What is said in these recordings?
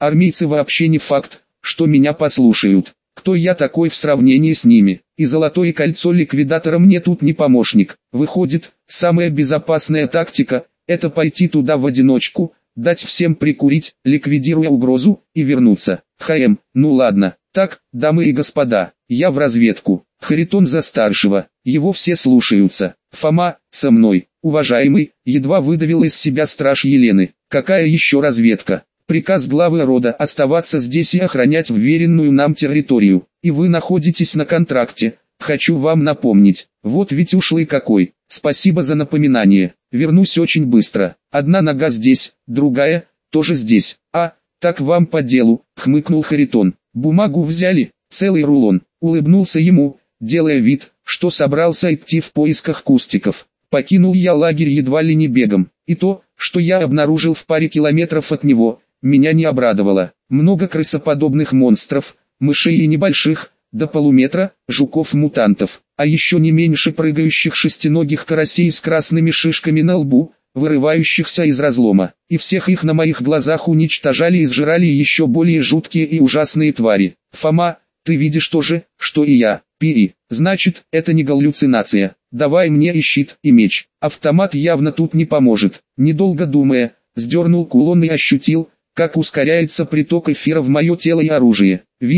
Армейцы вообще не факт, что меня послушают. Кто я такой в сравнении с ними? И золотое кольцо ликвидатора мне тут не помощник. Выходит, самая безопасная тактика – это пойти туда в одиночку, дать всем прикурить, ликвидируя угрозу, и вернуться. Ну ладно. Так, дамы и господа, я в разведку. Харитон за старшего, его все слушаются. Фома, со мной. Уважаемый, едва выдавил из себя страж Елены. Какая еще разведка? Приказ главы рода оставаться здесь и охранять вверенную нам территорию. И вы находитесь на контракте. Хочу вам напомнить. Вот ведь ушлый какой. Спасибо за напоминание. Вернусь очень быстро. Одна нога здесь, другая тоже здесь. Так вам по делу, хмыкнул Харитон. Бумагу взяли, целый рулон. Улыбнулся ему, делая вид, что собрался идти в поисках кустиков. Покинул я лагерь едва ли не бегом. И то, что я обнаружил в паре километров от него, меня не обрадовало. Много крысоподобных монстров, мышей и небольших, до полуметра, жуков-мутантов, а еще не меньше прыгающих шестиногих карасей с красными шишками на лбу, вырывающихся из разлома. И всех их на моих глазах уничтожали и сжирали еще более жуткие и ужасные твари. Фома, ты видишь то же, что и я. Пири, значит, это не галлюцинация. Давай мне и щит, и меч. Автомат явно тут не поможет. Недолго думая, сдернул кулон и ощутил, как ускоряется приток эфира в мое тело и оружие.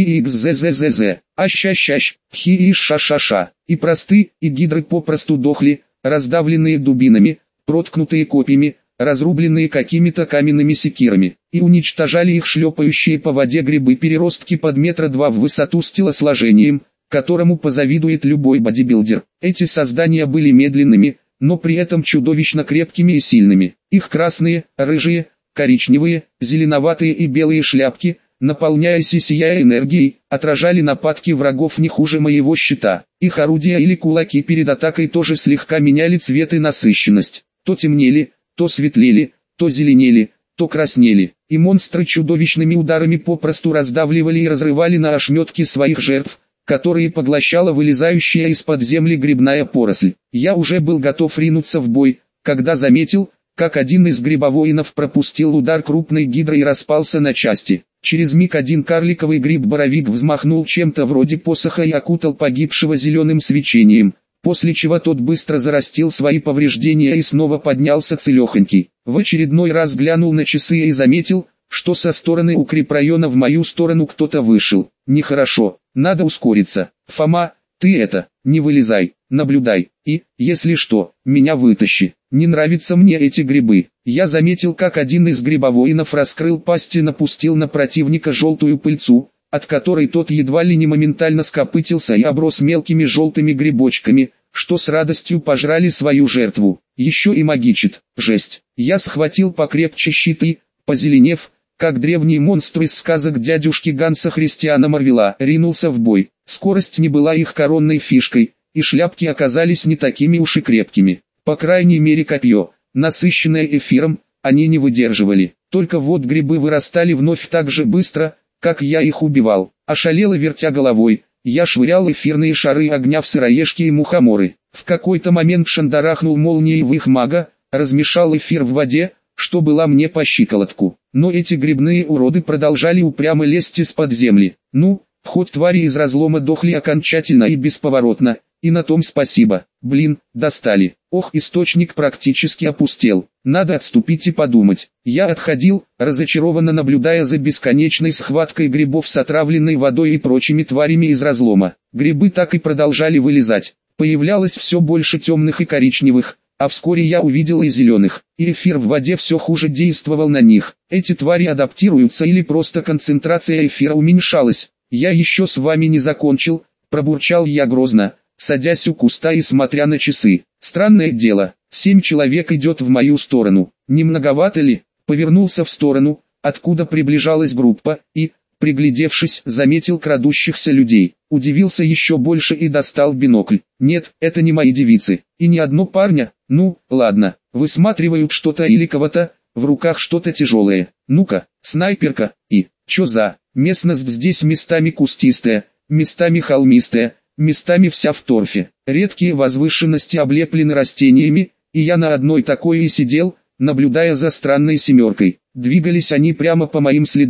VXZZZZ, ащ-ащ-ащ, хи-иш-ша-ша-ша. И просты, и гидры попросту дохли, раздавленные дубинами, проткнутые копьями, разрубленные какими-то каменными секирами, и уничтожали их шлепающие по воде грибы-переростки под 2 метра в высоту с телосложением, которому позавидует любой бодибилдер. Эти создания были медленными, но при этом чудовищно крепкими и сильными. Их красные, рыжие, коричневые, зеленоватые и белые шляпки, наполняясь и сияя энергией, отражали нападки врагов не хуже моего щита. Их орудия или кулаки перед атакой тоже слегка меняли цвет и насыщенность. То темнели, то светлели, то зеленели, то краснели. И монстры чудовищными ударами попросту раздавливали и разрывали на ошметки своих жертв, которые поглощала вылезающая из-под земли грибная поросль. Я уже был готов ринуться в бой, когда заметил, как один из грибовоинов пропустил удар крупной гидры и распался на части. Через миг один карликовый гриб-боровик взмахнул чем-то вроде посоха и окутал погибшего зеленым свечением, после чего тот быстро зарастил свои повреждения и снова поднялся целехонький. В очередной раз глянул на часы и заметил, что со стороны укрепрайона в мою сторону кто-то вышел. Нехорошо, надо ускориться. Фома, ты это, не вылезай, наблюдай, и, если что, меня вытащи. Не нравятся мне эти грибы. Я заметил, как один из грибовоинов раскрыл пасть и напустил на противника желтую пыльцу, от которой тот едва ли не моментально скопытился и оброс мелкими желтыми грибочками, что с радостью пожрали свою жертву. Еще и магичит, жесть. Я схватил покрепче щит и, позеленев, как древний монстр из сказок дядюшки Ганса Христиана Марвела, ринулся в бой. Скорость не была их коронной фишкой, и шляпки оказались не такими уж и крепкими. По крайней мере копье, насыщенное эфиром, они не выдерживали. Только вот грибы вырастали вновь так же быстро, как я их убивал. Ошалело вертя головой, я швырял эфирные шары огня в сыроежки и мухоморы. В какой-то момент шандарахнул молнией в их мага, размешал эфир в воде, что была мне по щиколотку. Но эти грибные уроды продолжали упрямо лезть из-под земли. Ну, хоть твари из разлома дохли окончательно и бесповоротно, и на том спасибо. Блин, достали. Ох, источник практически опустел. Надо отступить и подумать. Я отходил, разочарованно наблюдая за бесконечной схваткой грибов с отравленной водой и прочими тварями из разлома. Грибы так и продолжали вылезать. Появлялось все больше темных и коричневых, а вскоре я увидел и зеленых. И эфир в воде все хуже действовал на них. Эти твари адаптируются или просто концентрация эфира уменьшалась. Я еще с вами не закончил, пробурчал я грозно, садясь у куста и смотря на часы. Странное дело, 7 человек идет в мою сторону. Не многовато ли? Повернулся в сторону, откуда приближалась группа, и, приглядевшись, заметил крадущихся людей. Удивился еще больше и достал бинокль. Нет, это не мои девицы. И ни одно парня. Ну, ладно, высматривают что-то или кого-то, в руках что-то тяжелое. Ну-ка, снайперка, и, чё за, местность здесь местами кустистая, местами холмистая, местами вся в торфе. Редкие возвышенности облеплены растениями, и я на одной такой и сидел, наблюдая за странной семеркой. Двигались они прямо по моим следам.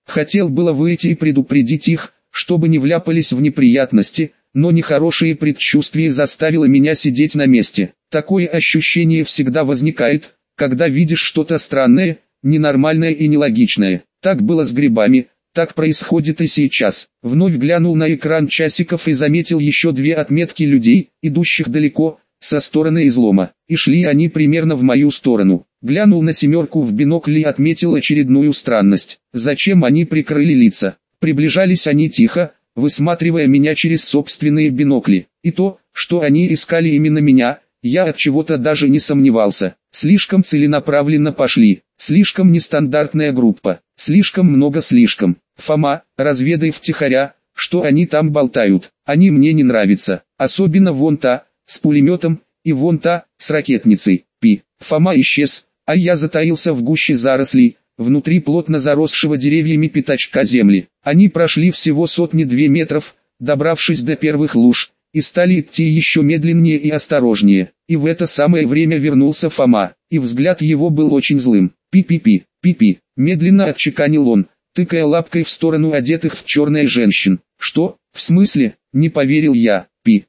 Хотел было выйти и предупредить их, чтобы не вляпались в неприятности, но нехорошее предчувствие заставило меня сидеть на месте. Такое ощущение всегда возникает, когда видишь что-то странное, ненормальное и нелогичное. Так было с грибами, так происходит и сейчас. Вновь глянул на экран часиков и заметил еще две отметки людей, идущих далеко, со стороны излома, и шли они примерно в мою сторону. Глянул на семерку в бинокль и отметил очередную странность. Зачем они прикрыли лица? Приближались они тихо, высматривая меня через собственные бинокли. И то, что они искали именно меня, я от чего-то даже не сомневался. Слишком целенаправленно пошли, слишком нестандартная группа, слишком много слишком. Фома, разведай втихаря, что они там болтают. Они мне не нравятся, особенно вон та, с пулеметом, и вон та, с ракетницей. Фома исчез, а я затаился в гуще зарослей, внутри плотно заросшего деревьями пятачка земли. Они прошли всего 100-2 метров, добравшись до первых луж, и стали идти еще медленнее и осторожнее. И в это самое время вернулся Фома, и взгляд его был очень злым. Пи-пи-пи, медленно отчеканил он, тыкая лапкой в сторону одетых в черное женщин. Что, в смысле, не поверил я.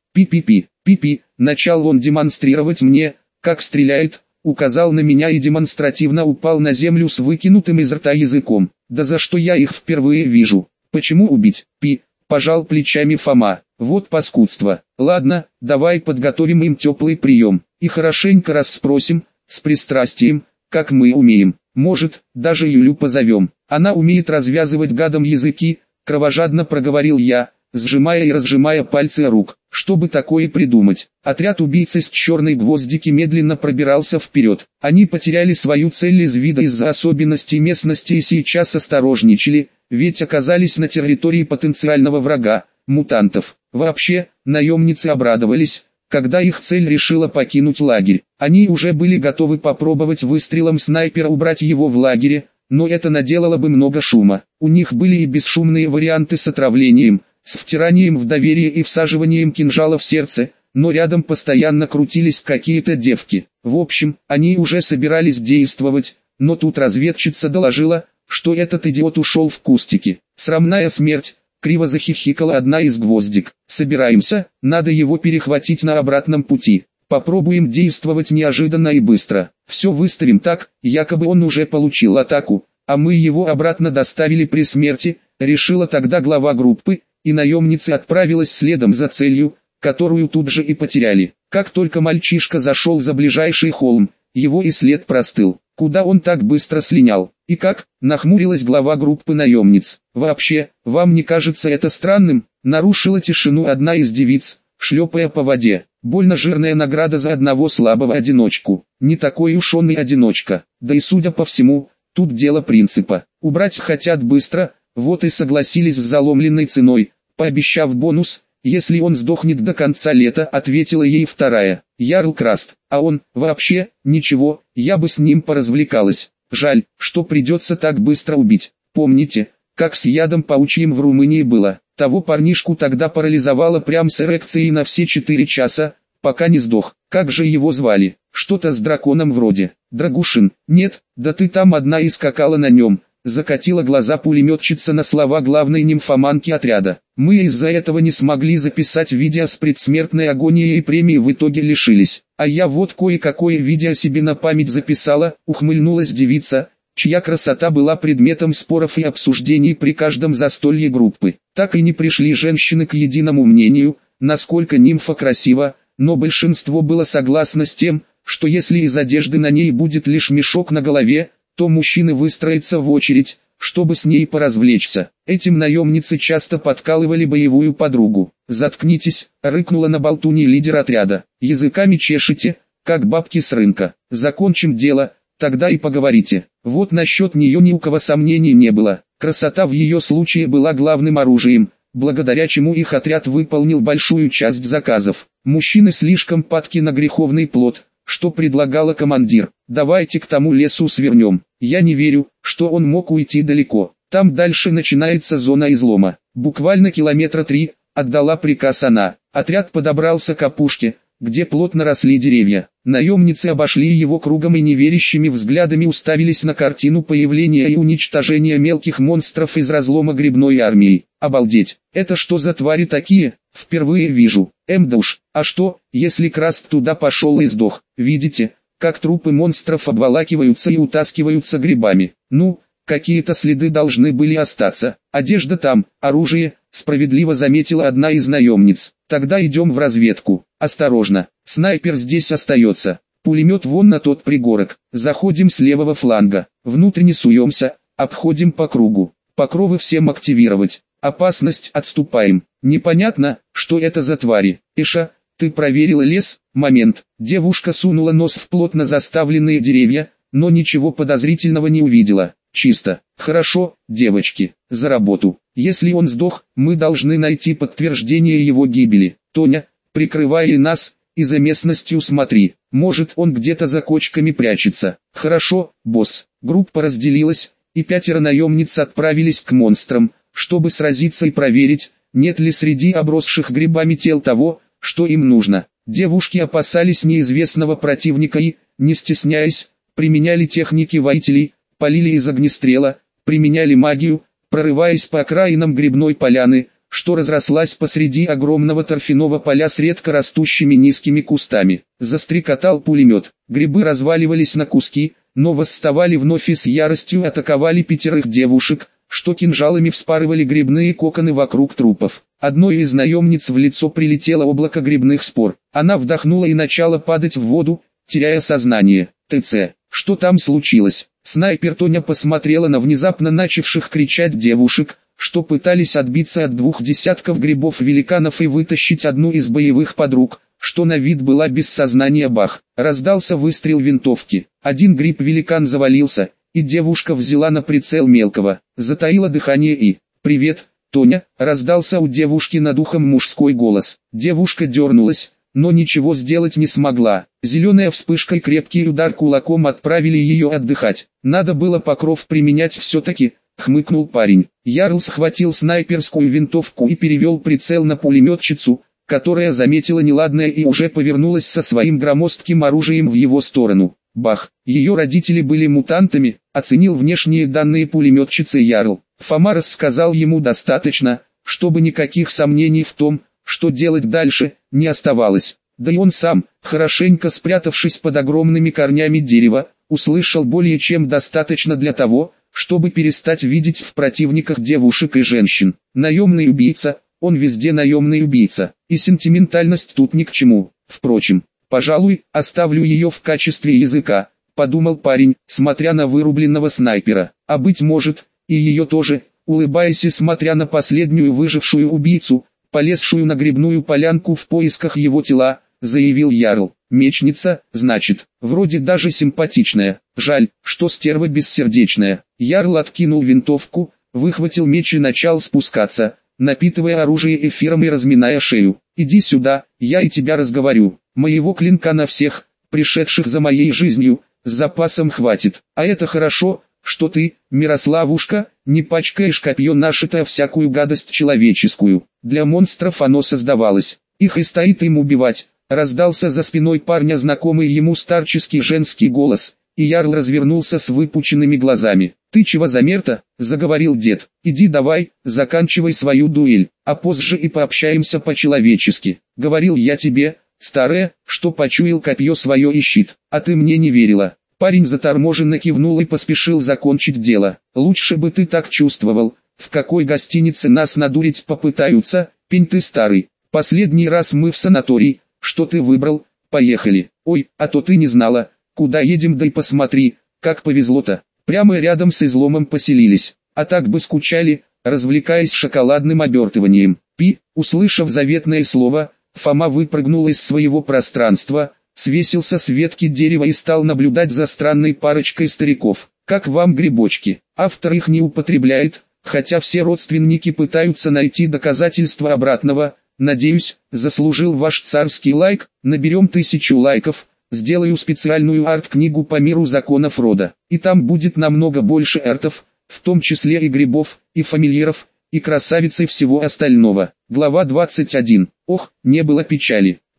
Пи-пи-пи, начал он демонстрировать мне, как стреляет, указал на меня и демонстративно упал на землю с выкинутым из рта языком. Да за что я их впервые вижу? Почему убить? Пожал плечами Фома. Вот паскудство. Ладно, давай подготовим им теплый прием, и хорошенько расспросим, с пристрастием, как мы умеем. Может, даже Юлю позовем. Она умеет развязывать гадам языки, кровожадно проговорил я, сжимая и разжимая пальцы рук. Чтобы такое придумать, отряд убийц из черной гвоздики медленно пробирался вперед. Они потеряли свою цель из вида из-за особенностей местности и сейчас осторожничали, ведь оказались на территории потенциального врага, мутантов. Вообще, наемницы обрадовались, когда их цель решила покинуть лагерь. Они уже были готовы попробовать выстрелом снайпера убрать его в лагере, но это наделало бы много шума. У них были и бесшумные варианты с отравлением, с втиранием в доверие и всаживанием кинжала в сердце, но рядом постоянно крутились какие-то девки. В общем, они уже собирались действовать, но тут разведчица доложила, что этот идиот ушел в кустики. Срамная смерть, криво захихикала одна из гвоздик. Собираемся, надо его перехватить на обратном пути. Попробуем действовать неожиданно и быстро. Все выставим так, якобы он уже получил атаку, а мы его обратно доставили при смерти, решила тогда глава группы, и наемница отправилась следом за целью, которую тут же и потеряли. Как только мальчишка зашел за ближайший холм, его и след простыл. Куда он так быстро слинял? И как? Нахмурилась глава группы наемниц. Вообще, вам не кажется это странным? Нарушила тишину одна из девиц, шлепая по воде. Больно жирная награда за одного слабого одиночку. Не такой уж он и одиночка. Да и судя по всему, тут дело принципа. Убрать хотят быстро, вот и согласились с заломленной ценой, пообещав бонус, если он сдохнет до конца лета, ответила ей вторая. Ярл Краст, а он, вообще, ничего, я бы с ним поразвлекалась. Жаль, что придется так быстро убить. Помните, как с ядом паучьим в Румынии было? Того парнишку тогда парализовало прям с эрекцией на все 4 часа, пока не сдох. Как же его звали? Что-то с драконом вроде. Драгушин. Нет, да ты там одна и скакала на нем. Закатила глаза пулеметчица на слова главной нимфоманки отряда. Мы из-за этого не смогли записать видео с предсмертной агонией и премии в итоге лишились. А я вот кое-какое видео себе на память записала, ухмыльнулась девица, чья красота была предметом споров и обсуждений при каждом застолье группы. Так и не пришли женщины к единому мнению, насколько нимфа красива, но большинство было согласно с тем, что если из одежды на ней будет лишь мешок на голове, то мужчины выстроятся в очередь, чтобы с ней поразвлечься. Этим наемницы часто подкалывали боевую подругу. «Заткнитесь», — рыкнула на болтуне лидер отряда. «Языками чешете, как бабки с рынка. Закончим дело, тогда и поговорите». Вот насчет нее ни у кого сомнений не было. Красота в ее случае была главным оружием, благодаря чему их отряд выполнил большую часть заказов. Мужчины слишком падки на греховный плод, что предлагала командир. «Давайте к тому лесу свернем». Я не верю, что он мог уйти далеко. Там дальше начинается зона излома. Буквально километра 3, отдала приказ она. Отряд подобрался к опушке, где плотно росли деревья. Наемницы обошли его кругом и неверящими взглядами уставились на картину появления и уничтожения мелких монстров из разлома грибной армии. Обалдеть, это что за твари такие? Впервые вижу. Да уж, а что, если Краст туда пошел и сдох? Видите, как трупы монстров обволакиваются и утаскиваются грибами? Ну, какие-то следы должны были остаться. Одежда там, оружие, справедливо заметила одна из наемниц. Тогда идем в разведку. Осторожно, снайпер здесь остается. Пулемет вон на тот пригорок. Заходим с левого фланга. Внутрь суемся, обходим по кругу. Покровы всем активировать. Опасность, отступаем. Непонятно, что это за твари. Иша, ты проверила лес? Момент. Девушка сунула нос в плотно заставленные деревья, но ничего подозрительного не увидела. Чисто. Хорошо, девочки, за работу. Если он сдох, мы должны найти подтверждение его гибели. Тоня, прикрывай нас, и за местностью смотри. Может, он где-то за кочками прячется. Хорошо, босс. Группа разделилась, и 5 наемниц отправились к монстрам, чтобы сразиться и проверить, нет ли среди обросших грибами тел того, что им нужно. Девушки опасались неизвестного противника и, не стесняясь, применяли техники воителей, полили из огнестрела, применяли магию, прорываясь по окраинам грибной поляны, что разрослась посреди огромного торфяного поля с редко растущими низкими кустами. Застрекотал пулемет, грибы разваливались на куски, но восставали вновь и с яростью атаковали 5 девушек, что кинжалами вспарывали грибные коконы вокруг трупов. Одной из наемниц в лицо прилетело облако грибных спор. Она вдохнула и начала падать в воду, теряя сознание. ТЦ. Что там случилось? Снайпер Тоня посмотрела на внезапно начавших кричать девушек, что пытались отбиться от 2 десятков грибов-великанов и вытащить одну из боевых подруг, что на вид была без сознания. Бах! Раздался выстрел винтовки. Один гриб-великан завалился, и девушка взяла на прицел мелкого, затаила дыхание и «Привет, Тоня!» раздался у девушки над ухом мужской голос. Девушка дернулась, но ничего сделать не смогла. Зеленая вспышка и крепкий удар кулаком отправили ее отдыхать. Надо было покров применять все-таки, хмыкнул парень. Ярл схватил снайперскую винтовку и перевел прицел на пулеметчицу, которая заметила неладное и уже повернулась со своим громоздким оружием в его сторону. Бах! Ее родители были мутантами, оценил внешние данные пулеметчицы Ярл. Фома рассказал ему достаточно, чтобы никаких сомнений в том, что делать дальше, не оставалось. Да и он сам, хорошенько спрятавшись под огромными корнями дерева, услышал более чем достаточно для того, чтобы перестать видеть в противниках девушек и женщин. Наемный убийца, он везде наемный убийца, и сентиментальность тут ни к чему. Впрочем, пожалуй, оставлю ее в качестве языка, подумал парень, смотря на вырубленного снайпера. А быть может, и ее тоже, улыбаясь и смотря на последнюю выжившую убийцу, полезшую на грибную полянку в поисках его тела, заявил Ярл. Мечница, значит, вроде даже симпатичная. Жаль, что стерва бессердечная. Ярл откинул винтовку, выхватил меч и начал спускаться, напитывая оружие эфиром и разминая шею. Иди сюда, я и тебя разговорю. Моего клинка на всех, пришедших за моей жизнью, с запасом хватит. А это хорошо, что ты, Мирославушка, не пачкаешь копье нашито всякую гадость человеческую. Для монстров оно создавалось. Их и стоит им убивать. Раздался за спиной парня знакомый ему старческий женский голос, и Ярл развернулся с выпученными глазами. «Ты чего замерта?» – заговорил дед. «Иди давай, заканчивай свою дуэль, а позже и пообщаемся по-человечески. Говорил я тебе, старая, что почуял копье свое и щит, а ты мне не верила». Парень заторможенно кивнул и поспешил закончить дело. «Лучше бы ты так чувствовал, в какой гостинице нас надурить попытаются, пень ты старый. Последний раз мы в санаторий, что ты выбрал, поехали. Ой, а то ты не знала, куда едем, да и посмотри, как повезло-то. Прямо рядом с изломом поселились, а так бы скучали, развлекаясь шоколадным обертыванием». Услышав заветное слово, Фома выпрыгнул из своего пространства, свесился с ветки дерева и стал наблюдать за странной парочкой стариков. «Как вам грибочки?» Автор их не употребляет, хотя все родственники пытаются найти доказательства обратного. Надеюсь, заслужил ваш царский лайк. Наберем 1000 лайков, сделаю специальную арт-книгу по миру законов рода. И там будет намного больше эртов, в том числе и грибов, и фамильяров, и красавиц и всего остального. Глава 21. Ох, не было печали.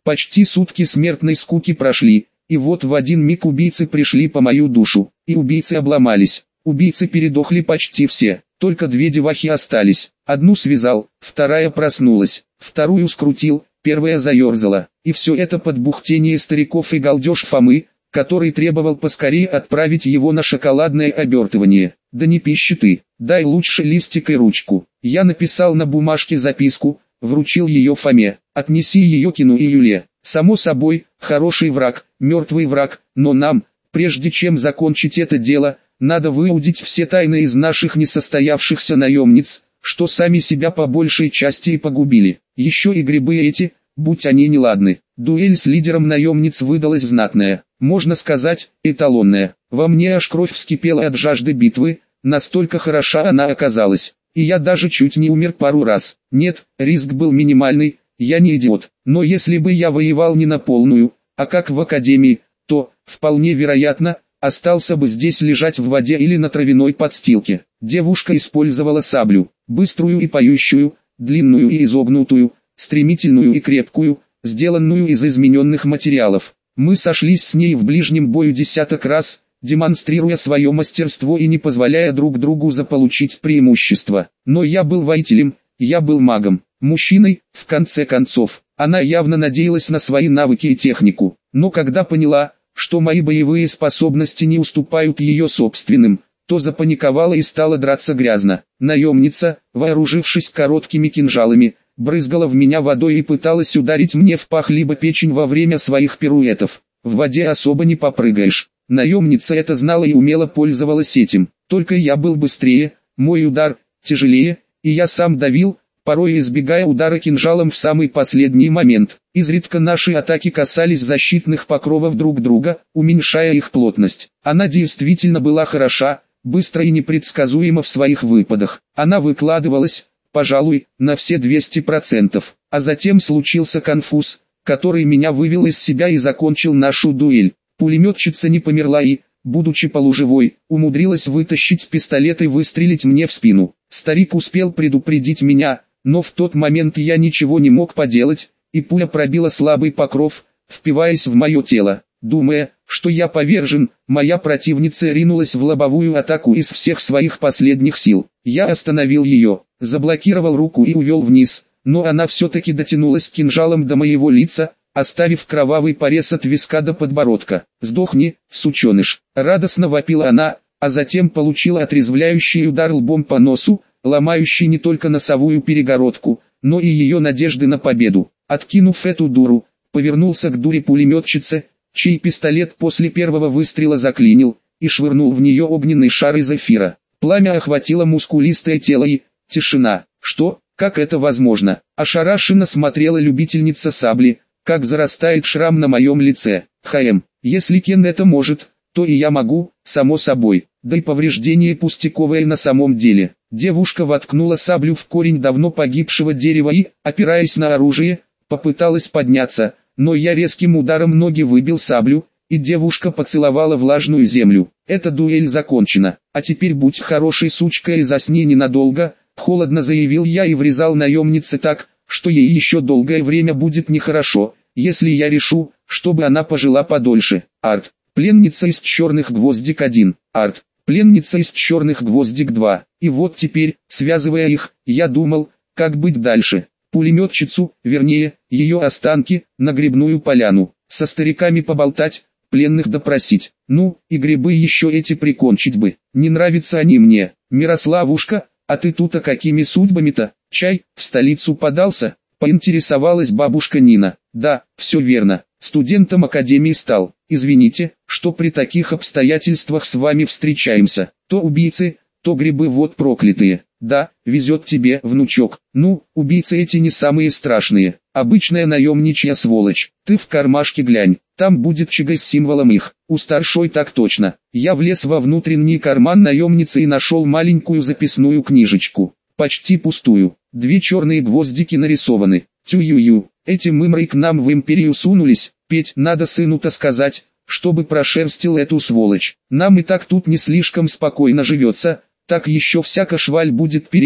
Почти сутки смертной скуки прошли, и вот в один миг убийцы пришли по мою душу, и убийцы обломались. Убийцы передохли почти все, только две девахи остались. Одну связал, вторая проснулась, вторую скрутил, первая заерзала. И все это под бухтение стариков и галдеж Фомы, который требовал поскорее отправить его на шоколадное обертывание. Да не пищи ты, дай лучше листик и ручку. Я написал на бумажке записку, вручил ее Фоме. Отнеси ее Кину и Юле. Само собой, хороший враг, мертвый враг, но нам, прежде чем закончить это дело, надо выудить все тайны из наших несостоявшихся наемниц, что сами себя по большей части и погубили. Еще и грибы эти, будь они неладны. Дуэль с лидером наемниц выдалась знатная, можно сказать, эталонная. Во мне аж кровь вскипела от жажды битвы, настолько хороша она оказалась. И я даже чуть не умер пару раз. Нет, риск был минимальный, я не идиот. Но если бы я воевал не на полную, а как в академии, то, вполне вероятно, остался бы здесь лежать в воде или на травяной подстилке. Девушка использовала саблю, быструю и поющую, длинную и изогнутую, стремительную и крепкую, сделанную из измененных материалов. Мы сошлись с ней в ближнем бою десяток раз, демонстрируя свое мастерство и не позволяя друг другу заполучить преимущество. Но я был воителем, я был магом, мужчиной, в конце концов. Она явно надеялась на свои навыки и технику, но когда поняла, что мои боевые способности не уступают ее собственным, то запаниковала и стала драться грязно. Наемница, вооружившись короткими кинжалами, брызгала в меня водой и пыталась ударить мне в пах либо печень во время своих пируэтов. В воде особо не попрыгаешь. Наемница это знала и умело пользовалась этим. Только я был быстрее, мой удар тяжелее, и я сам давил, порой избегая удара кинжалом в самый последний момент. Изредка наши атаки касались защитных покровов друг друга, уменьшая их плотность. Она действительно была хороша, быстро и непредсказуема в своих выпадах. Она выкладывалась, пожалуй, на все 200%. А затем случился конфуз, который меня вывел из себя и закончил нашу дуэль. Пулеметчица не померла и, будучи полуживой, умудрилась вытащить пистолет и выстрелить мне в спину. Старик успел предупредить меня, но в тот момент я ничего не мог поделать, и пуля пробила слабый покров, впиваясь в мое тело. Думая, что я повержен, моя противница ринулась в лобовую атаку из всех своих последних сил. Я остановил ее, заблокировал руку и увел вниз, но она все-таки дотянулась кинжалом до моего лица, оставив кровавый порез от виска до подбородка. «Сдохни, сученыш!» — радостно вопила она, а затем получила отрезвляющий удар лбом по носу, ломающий не только носовую перегородку, но и ее надежды на победу. Откинув эту дуру, повернулся к дуре пулеметчице, чей пистолет после первого выстрела заклинил, и швырнул в нее огненный шар из эфира. Пламя охватило мускулистое тело и... тишина. Что? Как это возможно? Ошарашенно смотрела любительница сабли, как зарастает шрам на моем лице. Если Кен это может, то и я могу, само собой. Да и повреждение пустяковое на самом деле. Девушка воткнула саблю в корень давно погибшего дерева и, опираясь на оружие, попыталась подняться, но я резким ударом ноги выбил саблю, и девушка поцеловала влажную землю. Эта дуэль закончена. А теперь будь хорошей сучкой и засни ненадолго, холодно заявил я и врезал наемнице так, что ей еще долгое время будет нехорошо, если я решу, чтобы она пожила подольше. Арт. Пленница из черных гвоздик 1. Арт. Пленница из черных гвоздик 2. И вот теперь, связывая их, я думал, как быть дальше. Пулеметчицу, вернее, ее останки, на грибную поляну. Со стариками поболтать, пленных допросить. Ну, и грибы еще эти прикончить бы. Не нравятся они мне. Мирославушка, а ты тут-то какими судьбами-то? Чай, в столицу подался? Поинтересовалась бабушка Нина. Да, все верно. Студентом академии стал. Извините, что при таких обстоятельствах с вами встречаемся. То убийцы, то грибы вот проклятые. Да, везет тебе, внучок. Ну, убийцы эти не самые страшные. Обычная наемничья сволочь. Ты в кармашке глянь, там будет чигай с символом их. У старшой так точно. Я влез во внутренний карман наемницы и нашел маленькую записную книжечку. Почти пустую. 2 черные гвоздики нарисованы. Тю-ю-ю. Эти мымры к нам в империю сунулись. Петь надо сыну-то сказать, чтобы прошерстил эту сволочь. Нам и так тут не слишком спокойно живется, так еще всяко шваль будет переть,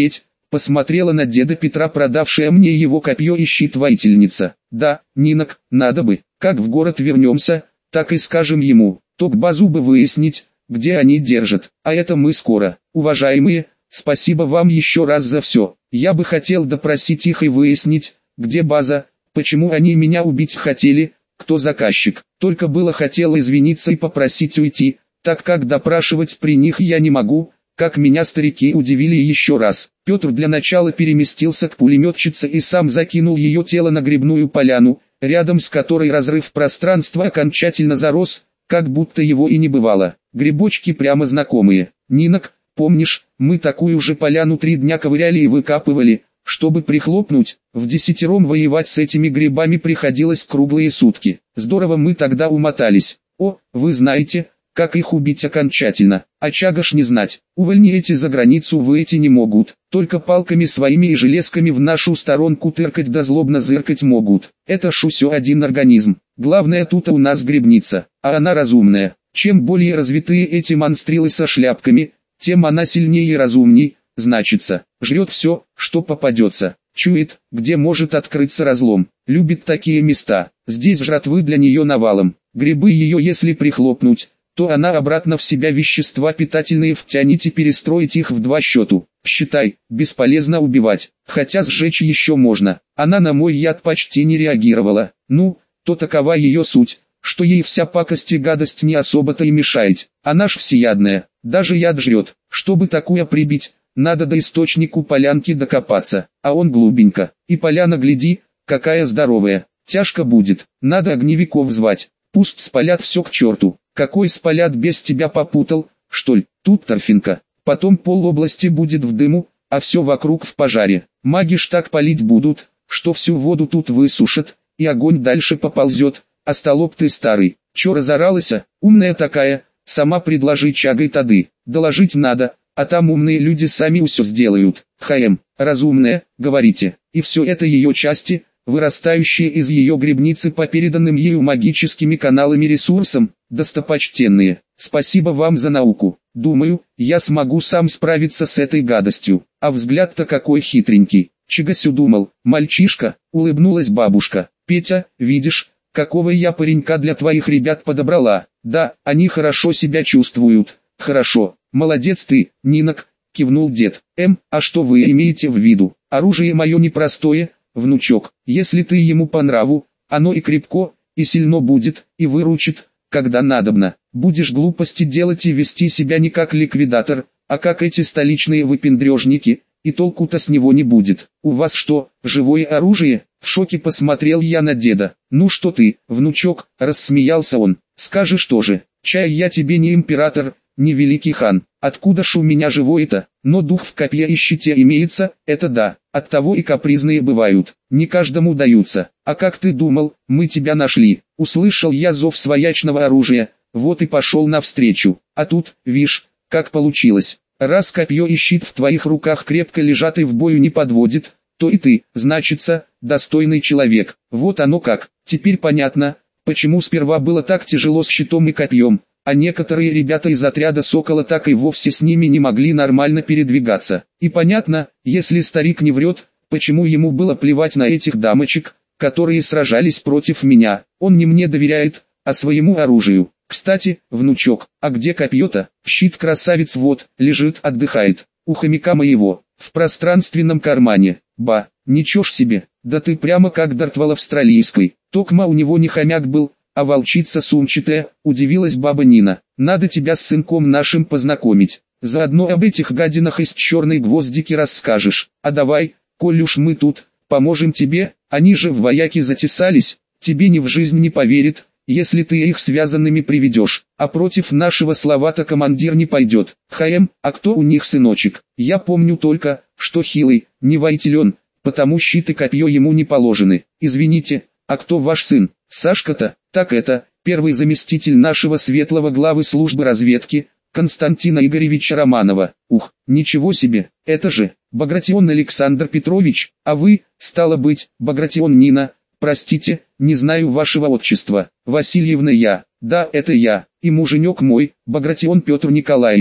посмотрела на деда Петра, продавшая мне его копье и щит воительница. Да, Нинок, надо бы, как в город вернемся, так и скажем ему, то к базу бы выяснить, где они держат, а это мы скоро. Уважаемые, спасибо вам еще раз за все. Я бы хотел допросить их и выяснить, где база, почему они меня убить хотели, кто заказчик. Только было хотел извиниться и попросить уйти, так как допрашивать при них я не могу, как меня старики удивили еще раз. Петр для начала переместился к пулеметчице и сам закинул ее тело на грибную поляну, рядом с которой разрыв пространства окончательно зарос, как будто его и не бывало. Грибочки прямо знакомые. Нинок, помнишь, мы такую же поляну 3 дня ковыряли и выкапывали, чтобы прихлопнуть, вдесятером воевать с этими грибами приходилось круглые сутки. Здорово мы тогда умотались. О, вы знаете, как их убить окончательно, а чагаш не знать. Увольни эти за границу выйти не могут, только палками своими и железками в нашу сторонку тыркать да злобно зыркать могут. Это ж усё один организм. Главное тут у нас грибница, а она разумная. Чем более развитые эти монстрилы со шляпками, тем она сильнее и разумней, значится, жрет все, что попадется. Чует, где может открыться разлом, любит такие места, здесь жратвы для нее навалом. Грибы ее если прихлопнуть, то она обратно в себя вещества питательные втянет и перестроить их в 2 счета. Считай, бесполезно убивать, хотя сжечь еще можно. Она на мой яд почти не реагировала. Ну, то такова ее суть, что ей вся пакость и гадость не особо-то и мешает. Она ж всеядная, даже яд жрет. Чтобы такое прибить, надо до источнику полянки докопаться, а он глубенько. И поляна, гляди, какая здоровая. Тяжко будет, надо огневиков звать, пусть спалят все к черту. Какой спалят, без тебя попутал, что ли? Тут торфинка. Потом пол области будет в дыму, а все вокруг в пожаре. Маги ж так палить будут, что всю воду тут высушат, и огонь дальше поползет. А столоп ты старый, че разоралася, умная такая, сама предложи чагой тады. Доложить надо, а там умные люди сами усё сделают. Разумная, говорите, и все это ее части, вырастающие из ее грибницы по переданным ею магическими каналами ресурсам. Достопочтенные, спасибо вам за науку. Думаю, я смогу сам справиться с этой гадостью. А взгляд-то какой хитренький. Чегасю думал, мальчишка, улыбнулась бабушка. Петя, видишь, какого я паренька для твоих ребят подобрала. Да, они хорошо себя чувствуют. Хорошо, молодец ты, Нинок, кивнул дед. А что вы имеете в виду? Оружие мое непростое, внучок. Если ты ему по нраву, оно и крепко, и сильно будет, и выручит, когда надобно. Будешь глупости делать и вести себя не как ликвидатор, а как эти столичные выпендрежники, и толку-то с него не будет. У вас что, живое оружие? В шоке посмотрел я на деда. Ну что ты, внучок, рассмеялся он. Скажешь тоже, чай я тебе не император, не великий хан. Откуда ж у меня живое-то? Но дух в копье и щите имеется, это да. Оттого и капризные бывают, не каждому даются. А как ты думал, мы тебя нашли? Услышал я зов своячного оружия, вот и пошел навстречу. А тут, вишь, как получилось. Раз копье и щит в твоих руках крепко лежат и в бою не подводит, то и ты, значится, достойный человек. Вот оно как. Теперь понятно, почему сперва было так тяжело с щитом и копьем, а некоторые ребята из отряда Сокола так и вовсе с ними не могли нормально передвигаться. И понятно, если старик не врет, почему ему было плевать на этих дамочек, которые сражались против меня. Он не мне доверяет, а своему оружию. Кстати, внучок, а где копье-то? Щит красавец вот, лежит, отдыхает. У хомяка моего, в пространственном кармане. Ба, ничего ж себе, да ты прямо как Дартвал австралийской. Токма у него не хомяк был, а волчица сумчатая, удивилась баба Нина. Надо тебя с сынком нашим познакомить. Заодно об этих гадинах из черной гвоздики расскажешь. А давай, коль уж мы тут, поможем тебе, они же в вояки затесались, тебе ни в жизнь не поверит, если ты их связанными приведешь, а против нашего Словата командир не пойдет. А кто у них сыночек? Я помню только, что хилый, не войтелен, потому щит и копье ему не положены. Извините, а кто ваш сын? Сашка-то? Так это, первый заместитель нашего светлого главы службы разведки, Константина Игоревича Романова. Ух, ничего себе, это же, Багратион Александр Петрович, а вы, стало быть, Багратион Нина. Простите, не знаю вашего отчества. Васильевна я. Да, это я. И муженек мой, Багратион Петр Николаевич.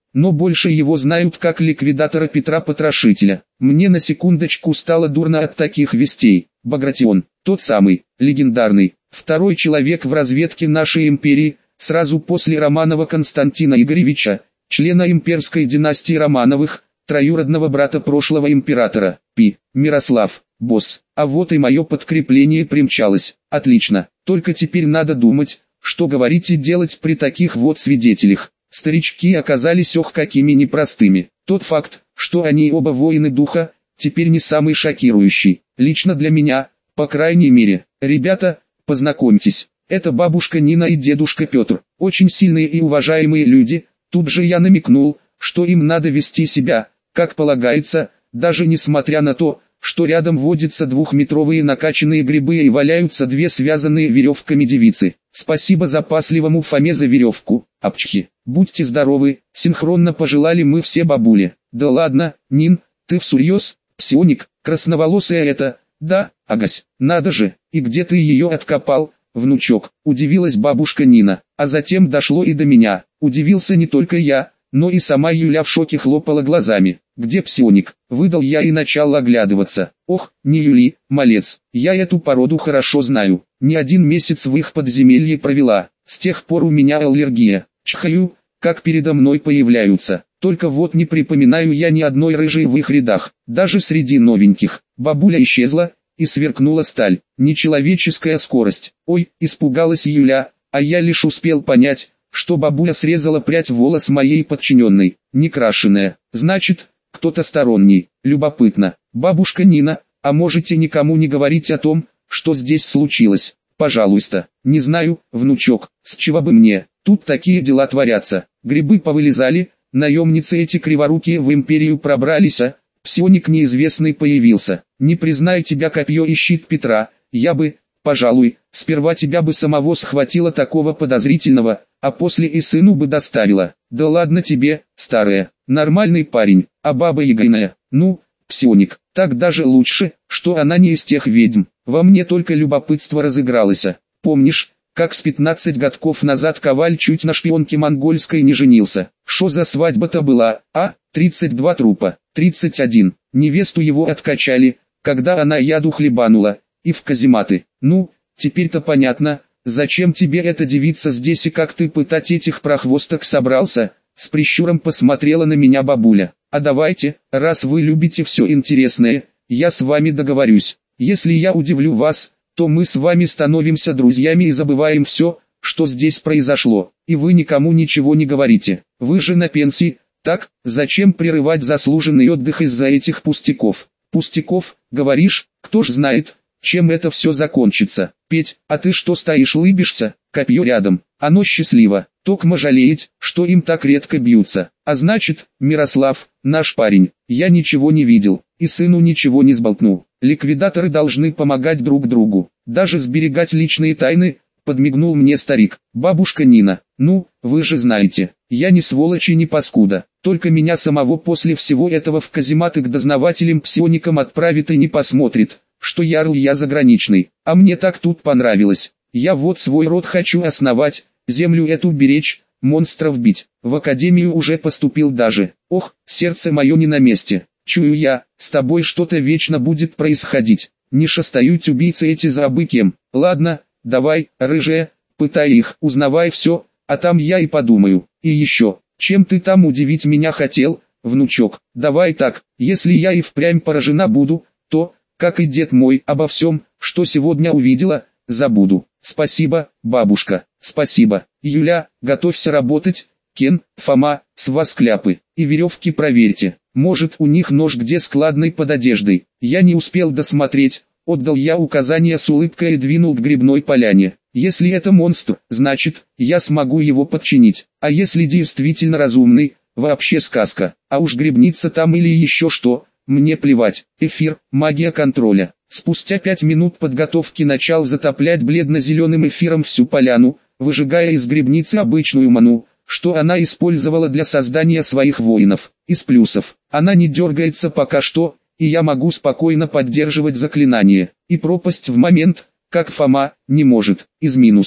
но больше его знают как ликвидатора Петра Потрошителя. Мне на секундочку стало дурно от таких вестей. Багратион, тот самый, легендарный, второй человек в разведке нашей империи, сразу после Романова Константина Игоревича, члена имперской династии Романовых, троюродного брата прошлого императора, Мирослав, босс. А вот и мое подкрепление примчалось. Отлично, только теперь надо думать, что говорить и делать при таких вот свидетелях. Старички оказались какими непростыми. Тот факт, что они оба воины духа, теперь не самый шокирующий. Лично для меня, по крайней мере. Ребята, познакомьтесь, это бабушка Нина и дедушка Петр. Очень сильные и уважаемые люди. Тут же я намекнул, что им надо вести себя, как полагается, даже несмотря на то, что рядом водятся двухметровые накачанные грибы и валяются две связанные веревками девицы. Спасибо запасливому Фоме за веревку, апчхи. Будьте здоровы, синхронно пожелали мы все бабуле. Да ладно, Нин, ты всерьез, псионик, красноволосая это, да, агась, надо же, и где ты ее откопал, внучок, удивилась бабушка Нина, а затем дошло и до меня, удивился не только я, но и сама Юля в шоке хлопала глазами. «Где псионик?» — выдал я и начал оглядываться. «Ох, не Юли, малец, я эту породу хорошо знаю, не один месяц в их подземелье провела, с тех пор у меня аллергия, чхаю, как передо мной появляются, только вот не припоминаю я ни одной рыжей в их рядах, даже среди новеньких». Бабуля исчезла, и сверкнула сталь, нечеловеческая скорость. «Ой», — испугалась Юля, а я лишь успел понять, что бабуля срезала прядь волос моей подчиненной, некрашенная, значит, кто-то сторонний. Любопытно. Бабушка Нина, а можете никому не говорить о том, что здесь случилось? Пожалуйста. Не знаю, внучок, с чего бы мне, тут такие дела творятся. Грибы повылезали, наемницы эти криворукие в империю пробрались, а псионик неизвестный появился. Не признай тебя копье и щит Петра, я бы, пожалуй, сперва тебя бы самого схватила такого подозрительного, а после и сыну бы доставила. Да ладно тебе, старая, нормальный парень, а баба ягойная, ну, псионик, так даже лучше, что она не из тех ведьм. Во мне только любопытство разыгралось. Помнишь, как с 15 годков назад Коваль чуть на шпионке монгольской не женился? Шо за свадьба-то была, а? 32 трупа, 31, невесту его откачали, когда она яду хлебанула, и в казематы. Ну, теперь-то понятно, зачем тебе эта девица здесь и как ты пытать этих прохвосток собрался? С прищуром посмотрела на меня бабуля. А давайте, раз вы любите все интересное, я с вами договорюсь. Если я удивлю вас, то мы с вами становимся друзьями и забываем все, что здесь произошло. И вы никому ничего не говорите. Вы же на пенсии, так, зачем прерывать заслуженный отдых из-за этих пустяков? Пустяков, говоришь, кто ж знает, чем это все закончится. Петь, а ты что стоишь лыбишься, копье рядом, оно счастливо, токмо жалеет, что им так редко бьются. А значит, Мирослав, наш парень, я ничего не видел, и сыну ничего не сболтну. Ликвидаторы должны помогать друг другу, даже сберегать личные тайны, подмигнул мне старик. Бабушка Нина, ну, вы же знаете, я не сволочь и не паскуда, только меня самого после всего этого в казематы к дознавателям-псионикам отправит и не посмотрит, что ярл я заграничный, а мне так тут понравилось. Я вот свой род хочу основать, землю эту беречь, монстров бить. В академию уже поступил даже. Ох, сердце мое не на месте. Чую я, с тобой что-то вечно будет происходить. Не шастают убийцы эти за абы кем. Ладно, давай, рыжая, пытай их, узнавай все, а там я и подумаю. И еще, чем ты там удивить меня хотел, внучок? Давай так, если я и впрямь поражена буду, то, как и дед мой, обо всем, что сегодня увидела, забуду. Спасибо, бабушка, спасибо. Юля, готовься работать. Кен, Фома, с вас кляпы и веревки проверьте. Может, у них нож где складной под одеждой. Я не успел досмотреть, отдал я указание с улыбкой и двинул к грибной поляне. Если это монстр, значит, я смогу его подчинить. А если действительно разумный, вообще сказка. А уж грибница там или еще что, мне плевать. Эфир, магия контроля. Спустя 5 минут подготовки начал затоплять бледно-зеленым эфиром всю поляну, выжигая из грибницы обычную ману, что она использовала для создания своих воинов. Из плюсов, она не дергается пока что, и я могу спокойно поддерживать заклинание. И пропасть в момент, как Фома, не может. Из минусов,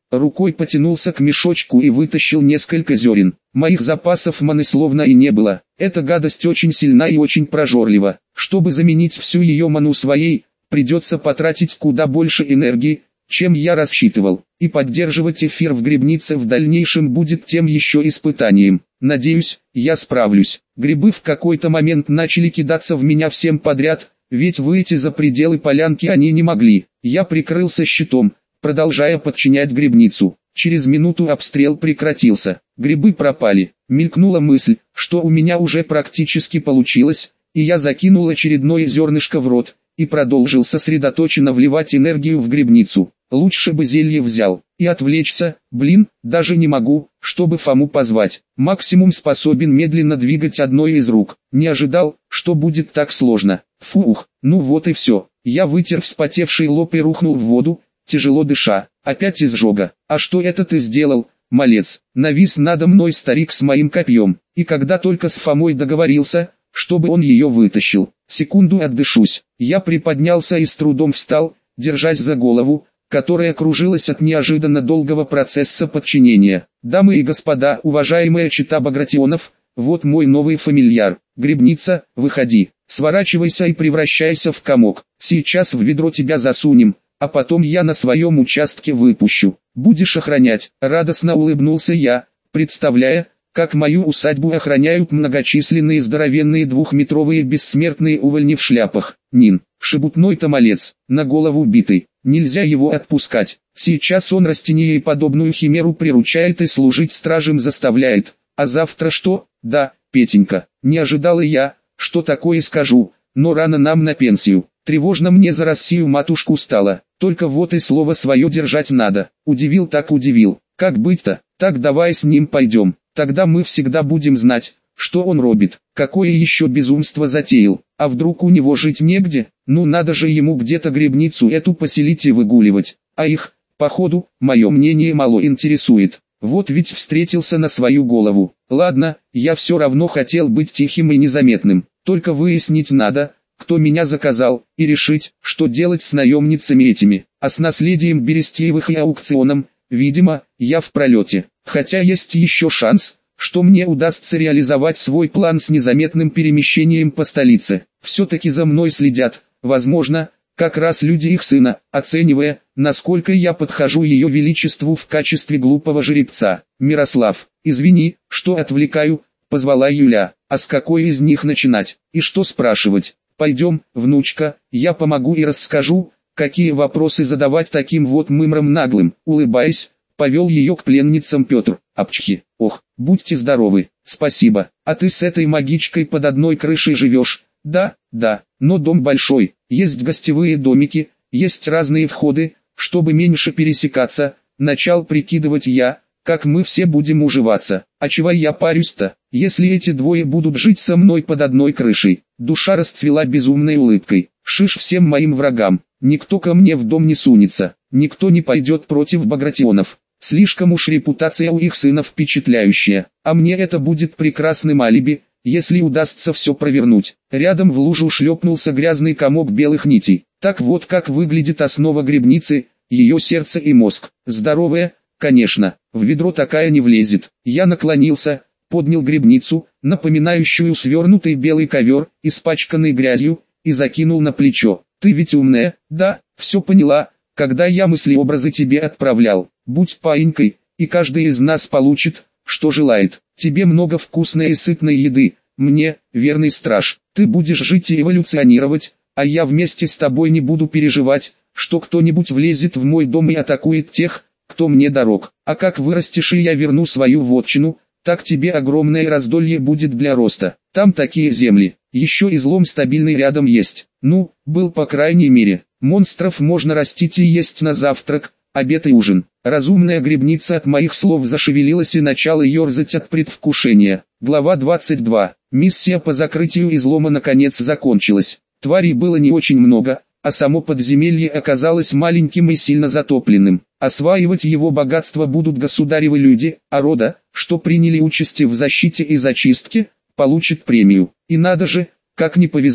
Рукой потянулся к мешочку и вытащил несколько зерен. Моих запасов маны словно и не было. Эта гадость очень сильна и очень прожорлива. Чтобы заменить всю ее ману своей, придется потратить куда больше энергии, чем я рассчитывал. И поддерживать эфир в грибнице в дальнейшем будет тем еще испытанием. Надеюсь, я справлюсь. Грибы в какой-то момент начали кидаться в меня всем подряд, ведь выйти за пределы полянки они не могли. Я прикрылся щитом, продолжая подчинять грибницу. Через минуту обстрел прекратился. Грибы пропали. Мелькнула мысль, что у меня уже практически получилось, и я закинул очередное зернышко в рот и продолжил сосредоточенно вливать энергию в грибницу. Лучше бы зелье взял и отвлечься. Даже не могу, чтобы Фому позвать. Максимум способен медленно двигать одной из рук. Не ожидал, что будет так сложно. Фух, ну вот и все. Я вытер вспотевший лоб и рухнул в воду, тяжело дыша. Опять изжога. А что это ты сделал, малец? Навис надо мной старик с моим копьем. И когда только с Фомой договорился, чтобы он ее вытащил. Секунду отдышусь. Я приподнялся и с трудом встал, держась за голову, которая кружилась от неожиданно долгого процесса подчинения. Дамы и господа, уважаемая чета Багратионов, вот мой новый фамильяр. Грибница, выходи, сворачивайся и превращайся в комок. Сейчас в ведро тебя засунем, а потом я на своем участке выпущу. Будешь охранять. Радостно улыбнулся я, представляя, как мою усадьбу охраняют многочисленные здоровенные двухметровые бессмертные увольни в шляпах. Нин, шебутной-то малец, на голову битый. Нельзя его отпускать. Сейчас он растение и подобную химеру приручает и служить стражем заставляет. А завтра что? Да, Петенька, не ожидал и я, что такое скажу, но рано нам на пенсию. Тревожно мне за Россию матушку стало. Только вот и слово свое держать надо. Удивил так удивил. Как быть-то? Так давай с ним пойдем. Тогда мы всегда будем знать, что он робит. Какое еще безумство затеял. А вдруг у него жить негде? Ну надо же ему где-то грибницу эту поселить и выгуливать. А их, походу, мое мнение мало интересует. Вот ведь встретился на свою голову. Ладно, я все равно хотел быть тихим и незаметным. Только выяснить надо, кто меня заказал, и решить, что делать с наемницами этими. А с наследием Берестеевых и аукционом, видимо, я в пролете. Хотя есть еще шанс, что мне удастся реализовать свой план с незаметным перемещением по столице. Все-таки за мной следят, возможно, как раз люди их сына, оценивая, насколько я подхожу ее величеству в качестве глупого жеребца. Мирослав, извини, что отвлекаю, позвала Юля. А с какой из них начинать? И что спрашивать? Пойдем, внучка, я помогу и расскажу, какие вопросы задавать таким вот мымрам наглым. Улыбаясь, повел ее к пленницам Петр. Апчхи, ох, будьте здоровы, спасибо. А ты с этой магичкой под одной крышей живешь? Да, но дом большой, есть гостевые домики, есть разные входы, чтобы меньше пересекаться. Начал прикидывать я, как мы все будем уживаться. А чего я парюсь-то, если эти двое будут жить со мной под одной крышей? Душа расцвела безумной улыбкой. Шиш всем моим врагам, никто ко мне в дом не сунется, никто не пойдет против Багратионов. Слишком уж репутация у их сына впечатляющая, а мне это будет прекрасным алиби, если удастся все провернуть. Рядом в лужу шлепнулся грязный комок белых нитей. Так вот как выглядит основа грибницы, ее сердце и мозг. Здоровая, конечно, в ведро такая не влезет. Я наклонился, поднял грибницу, напоминающую свернутый белый ковер, испачканный грязью, и закинул на плечо. Ты ведь умная, да, все поняла, когда я мысли-образы тебе отправлял. Будь паинькой, и каждый из нас получит, что желает. Тебе много вкусной и сытной еды, мне, верный страж. Ты будешь жить и эволюционировать, а я вместе с тобой не буду переживать, что кто-нибудь влезет в мой дом и атакует тех, кто мне дорог. А как вырастешь и я верну свою вотчину, так тебе огромное раздолье будет для роста. Там такие земли, еще и злом стабильный рядом есть. Ну, был по крайней мере. Монстров можно растить и есть на завтрак, обед и ужин. Разумная грибница от моих слов зашевелилась и начала ерзать от предвкушения. Глава 22. Миссия по закрытию излома наконец закончилась. Тварей было не очень много, а само подземелье оказалось маленьким и сильно затопленным. Осваивать его богатство будут государевы люди, а рода, что приняли участие в защите и зачистке, получит премию. И надо же, как не повезло.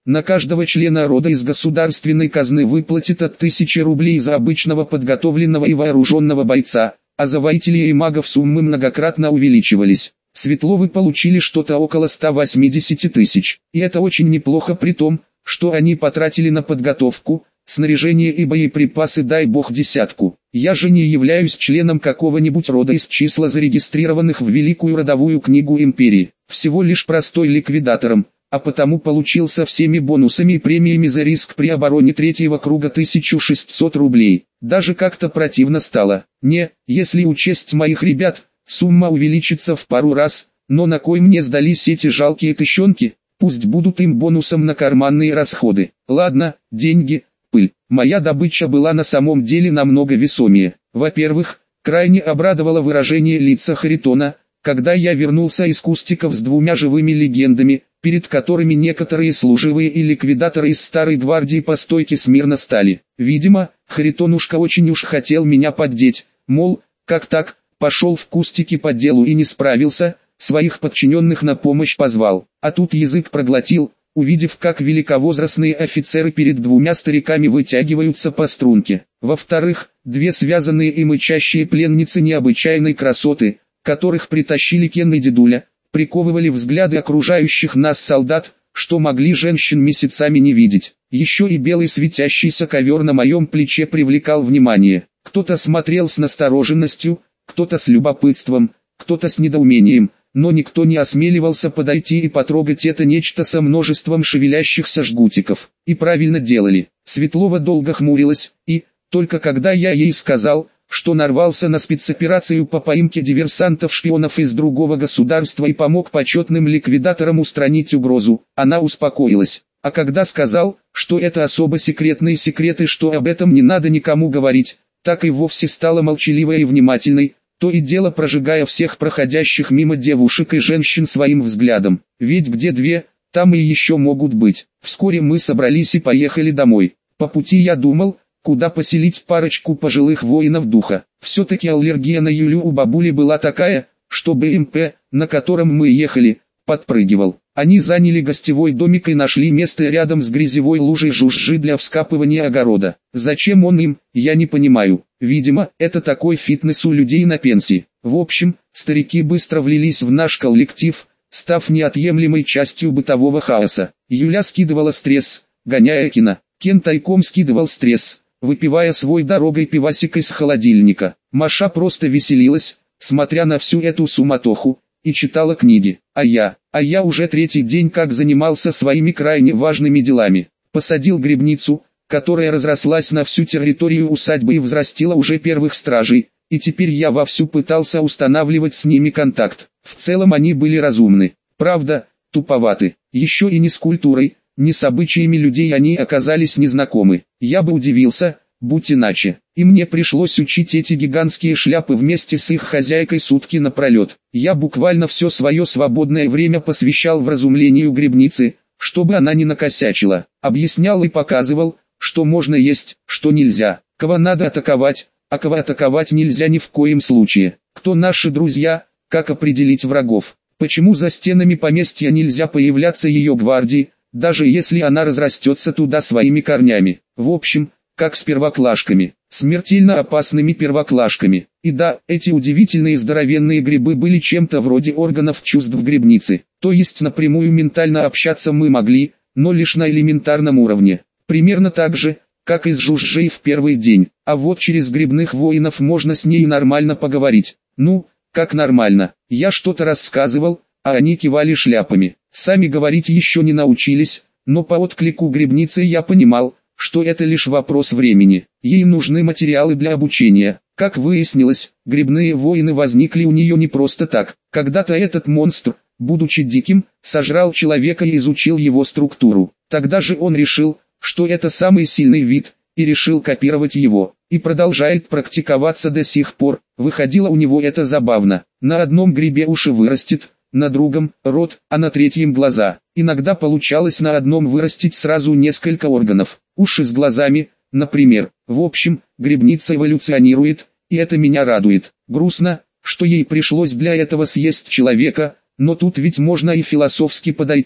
На каждого члена рода из государственной казны выплатят от 1000 рублей за обычного подготовленного и вооруженного бойца, а за воителей и магов суммы многократно увеличивались. Светловы получили что-то около 180 тысяч, и это очень неплохо при том, что они потратили на подготовку, снаряжение и боеприпасы дай бог десятку. Я же не являюсь членом какого-нибудь рода из числа зарегистрированных в Великую родовую книгу империи, всего лишь простой ликвидатором, а потому получил со всеми бонусами и премиями за риск при обороне третьего круга 1600 рублей. Даже как-то противно стало. Если учесть моих ребят, сумма увеличится в пару раз, но на кой мне сдались эти жалкие тыщенки? Пусть будут им бонусом на карманные расходы. Ладно, деньги, пыль. Моя добыча была на самом деле намного весомее. Во-первых, крайне обрадовало выражение лица Харитона, когда я вернулся из кустиков с 2 живыми легендами, перед которыми некоторые служивые и ликвидаторы из старой гвардии по стойке смирно стали. Видимо, Харитонушка очень уж хотел меня поддеть, мол, как так, пошел в кустики по делу и не справился, своих подчиненных на помощь позвал. А тут язык проглотил, увидев, как великовозрастные офицеры перед 2 стариками вытягиваются по струнке. Во-вторых, 2 связанные и мычащие пленницы необычайной красоты, которых притащили Кен и дедуля, приковывали взгляды окружающих нас солдат, что могли женщин месяцами не видеть. Еще и белый светящийся ковер на моем плече привлекал внимание. Кто-то смотрел с настороженностью, кто-то с любопытством, кто-то с недоумением, но никто не осмеливался подойти и потрогать это нечто со множеством шевелящихся жгутиков. И правильно делали. Светлова долго хмурилась, и, только когда я ей сказал, что нарвался на спецоперацию по поимке диверсантов-шпионов из другого государства и помог почетным ликвидаторам устранить угрозу, она успокоилась. А когда сказал, что это особо секретные секреты, что об этом не надо никому говорить, так и вовсе стала молчаливой и внимательной, то и дело прожигая всех проходящих мимо девушек и женщин своим взглядом. Ведь где 2, там и еще могут быть. Вскоре мы собрались и поехали домой. По пути я думал, куда поселить парочку пожилых воинов духа. Все-таки аллергия на Юлю у бабули была такая, что БМП, на котором мы ехали, подпрыгивал. Они заняли гостевой домик и нашли место рядом с грязевой лужей жужжи для вскапывания огорода. Зачем он им, я не понимаю. Видимо, это такой фитнес у людей на пенсии. В общем, старики быстро влились в наш коллектив, став неотъемлемой частью бытового хаоса. Юля скидывала стресс, гоняя Кена. Кен тайком скидывал стресс, выпивая свой дорогой пивасик из холодильника. Маша просто веселилась, смотря на всю эту суматоху, и читала книги. А я уже 3-й день как занимался своими крайне важными делами. Посадил грибницу, которая разрослась на всю территорию усадьбы и взрастила уже первых стражей, и теперь я вовсю пытался устанавливать с ними контакт. В целом они были разумны. Правда, туповаты. Еще и не с культурой, ни с обычаями людей они оказались незнакомы. Я бы удивился, будь иначе. И мне пришлось учить эти гигантские шляпы вместе с их хозяйкой сутки напролет. Я буквально все свое свободное время посвящал вразумлению грибницы, чтобы она не накосячила. Объяснял и показывал, что можно есть, что нельзя, кого надо атаковать, а кого атаковать нельзя ни в коем случае. Кто наши друзья, как определить врагов. Почему за стенами поместья нельзя появляться ее гвардии, даже если она разрастется туда своими корнями. В общем, как с первоклашками, смертельно опасными первоклашками. И да, эти удивительные здоровенные грибы были чем-то вроде органов чувств грибницы. То есть напрямую ментально общаться мы могли, но лишь на элементарном уровне. Примерно так же, как и с жужжей в первый день. А вот через грибных воинов можно с ней нормально поговорить. Ну, как нормально. Я что-то рассказывал, а они кивали шляпами. Сами говорить еще не научились, но по отклику грибницы я понимал, что это лишь вопрос времени. Ей нужны материалы для обучения. Как выяснилось, грибные воины возникли у нее не просто так. Когда-то этот монстр, будучи диким, сожрал человека и изучил его структуру. Тогда же он решил, что это самый сильный вид, и решил копировать его. И продолжает практиковаться до сих пор. Выходило у него это забавно. На одном грибе уши вырастет, на другом – рот, а на третьем – глаза. Иногда получалось на одном вырастить сразу несколько органов. Уши с глазами, например. В общем, грибница эволюционирует, и это меня радует. Грустно, что ей пришлось для этого съесть человека, но тут ведь можно и философски подойти.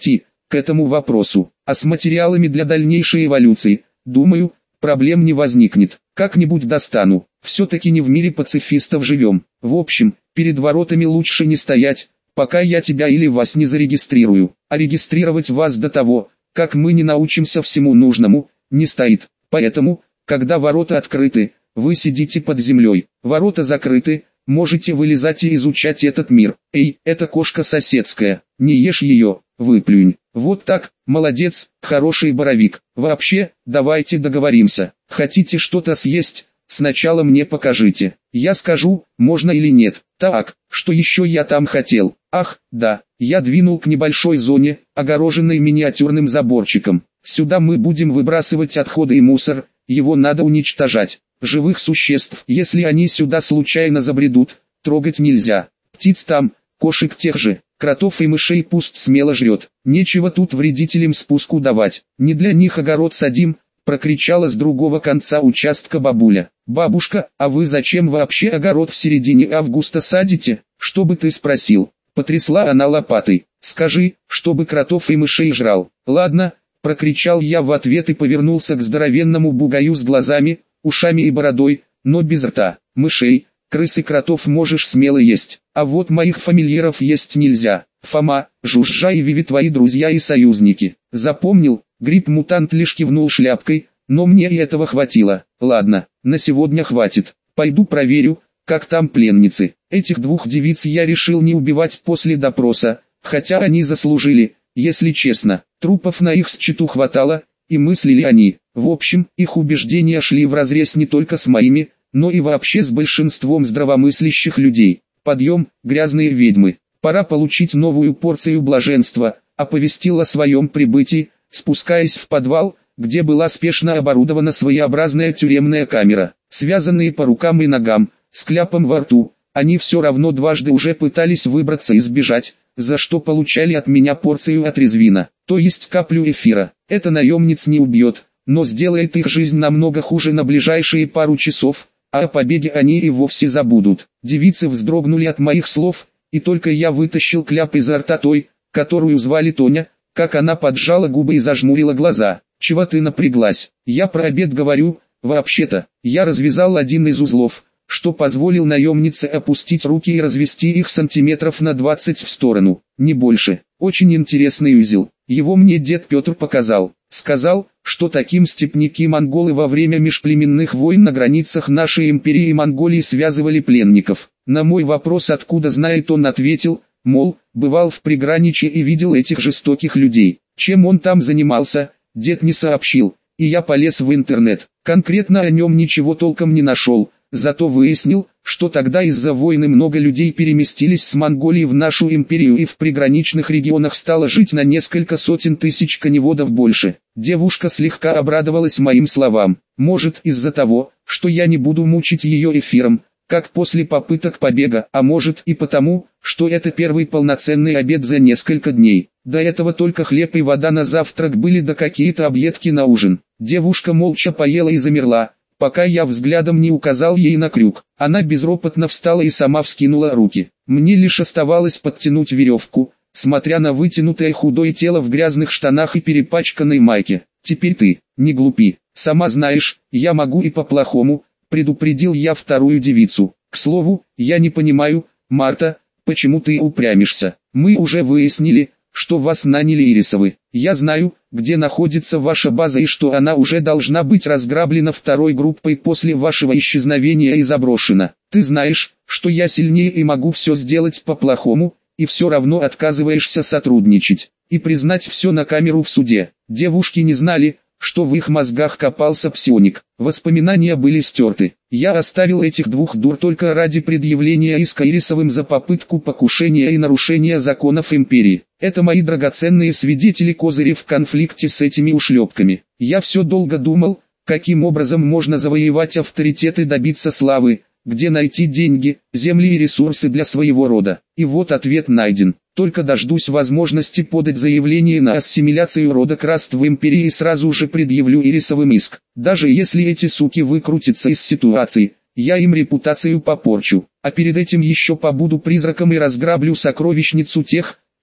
к этому вопросу. А с материалами для дальнейшей эволюции, думаю, проблем не возникнет. Как-нибудь достану. Все-таки не в мире пацифистов живем. В общем, перед воротами лучше не стоять, пока я тебя или вас не зарегистрирую. А регистрировать вас до того, как мы не научимся всему нужному, не стоит. Поэтому, когда ворота открыты, вы сидите под землей. Ворота закрыты, можете вылезать и изучать этот мир. Эй, это кошка соседская, не ешь ее, выплюнь. Вот так, молодец, хороший боровик. Вообще, давайте договоримся. Хотите что-то съесть? Сначала мне покажите. Я скажу, можно или нет. Так, что еще я там хотел? Ах, да, я двинул к небольшой зоне, огороженной миниатюрным заборчиком. Сюда мы будем выбрасывать отходы и мусор, его надо уничтожать. Живых существ, если они сюда случайно забредут, трогать нельзя. Птиц там, кошек тех же, кротов и мышей пусть смело жрет. Нечего тут вредителям спуску давать. Не для них огород садим, прокричала с другого конца участка бабуля. Бабушка, а вы зачем вообще огород в середине августа садите? Чтобы ты спросил. Потрясла она лопатой. Скажи, чтобы кротов и мышей жрал. Ладно, прокричал я в ответ и повернулся к здоровенному бугаю с глазами, ушами и бородой, но без рта. Мышей, крыс и кротов можешь смело есть, а вот моих фамильяров есть нельзя. Фома, Жужжа и Виви твои друзья и союзники. Запомнил? Гриб-мутант лишь кивнул шляпкой, но мне и этого хватило. Ладно, на сегодня хватит. Пойду проверю, как там пленницы. Этих двух девиц я решил не убивать после допроса, хотя они заслужили, если честно. Трупов на их счету хватало, и мыслили они. В общем, их убеждения шли вразрез не только с моими, но и вообще с большинством здравомыслящих людей. Подъем, грязные ведьмы. Пора получить новую порцию блаженства, оповестил о своем прибытии, спускаясь в подвал, где была спешно оборудована своеобразная тюремная камера. Связанные по рукам и ногам, с кляпом во рту, они все равно дважды уже пытались выбраться и сбежать, за что получали от меня порцию отрезвина, то есть каплю эфира. Это наемниц не убьет, но сделает их жизнь намного хуже на ближайшие пару часов, а о побеге они и вовсе забудут. Девицы вздрогнули от моих слов, и только я вытащил кляп изо рта той, которую звали Тоня, как она поджала губы и зажмурила глаза. «Чего ты напряглась? Я про обед говорю, вообще-то». Я развязал один из узлов, что позволил наемнице опустить руки и развести их сантиметров на 20 в сторону, не больше. Очень интересный узел. Его мне дед Петр показал. Сказал, что таким степняки-монголы во время межплеменных войн на границах нашей империи и Монголии связывали пленников. На мой вопрос, откуда знает, он ответил, мол, бывал в приграничье и видел этих жестоких людей. Чем он там занимался, дед не сообщил, и я полез в интернет. Конкретно о нем ничего толком не нашел, зато выяснил, что тогда из-за войны много людей переместились с Монголии в нашу империю и в приграничных регионах стало жить на несколько сотен тысяч коневодов больше. Девушка слегка обрадовалась моим словам. Может, из-за того, что я не буду мучить ее эфиром, как после попыток побега, а может и потому, что это первый полноценный обед за несколько дней. До этого только хлеб и вода на завтрак были, да какие-то объедки на ужин. Девушка молча поела и замерла, пока я взглядом не указал ей на крюк. Она безропотно встала и сама вскинула руки. Мне лишь оставалось подтянуть веревку, смотря на вытянутое худое тело в грязных штанах и перепачканной майке. «Теперь ты, не глупи, сама знаешь, я могу и по-плохому», предупредил я вторую девицу. «К слову, я не понимаю, Марта, почему ты упрямишься? Мы уже выяснили, что вас наняли Ирисовы. Я знаю, где находится ваша база и что она уже должна быть разграблена второй группой после вашего исчезновения и заброшена. Ты знаешь, что я сильнее и могу все сделать по-плохому, и все равно отказываешься сотрудничать и признать все на камеру в суде». Девушки не знали, что в их мозгах копался псионик. Воспоминания были стерты. Я оставил этих двух дур только ради предъявления иска Ирисовым за попытку покушения и нарушения законов империи. Это мои драгоценные свидетели козыри в конфликте с этими ушлепками. Я все долго думал, каким образом можно завоевать авторитет и добиться славы, где найти деньги, земли и ресурсы для своего рода. И вот ответ найден. Только дождусь возможности подать заявление на ассимиляцию рода Краст в империи и сразу же предъявлю Ирисовым иск. Даже если эти суки выкрутятся из ситуации, я им репутацию попорчу. А перед этим еще побуду призраком и разграблю сокровищницу тех,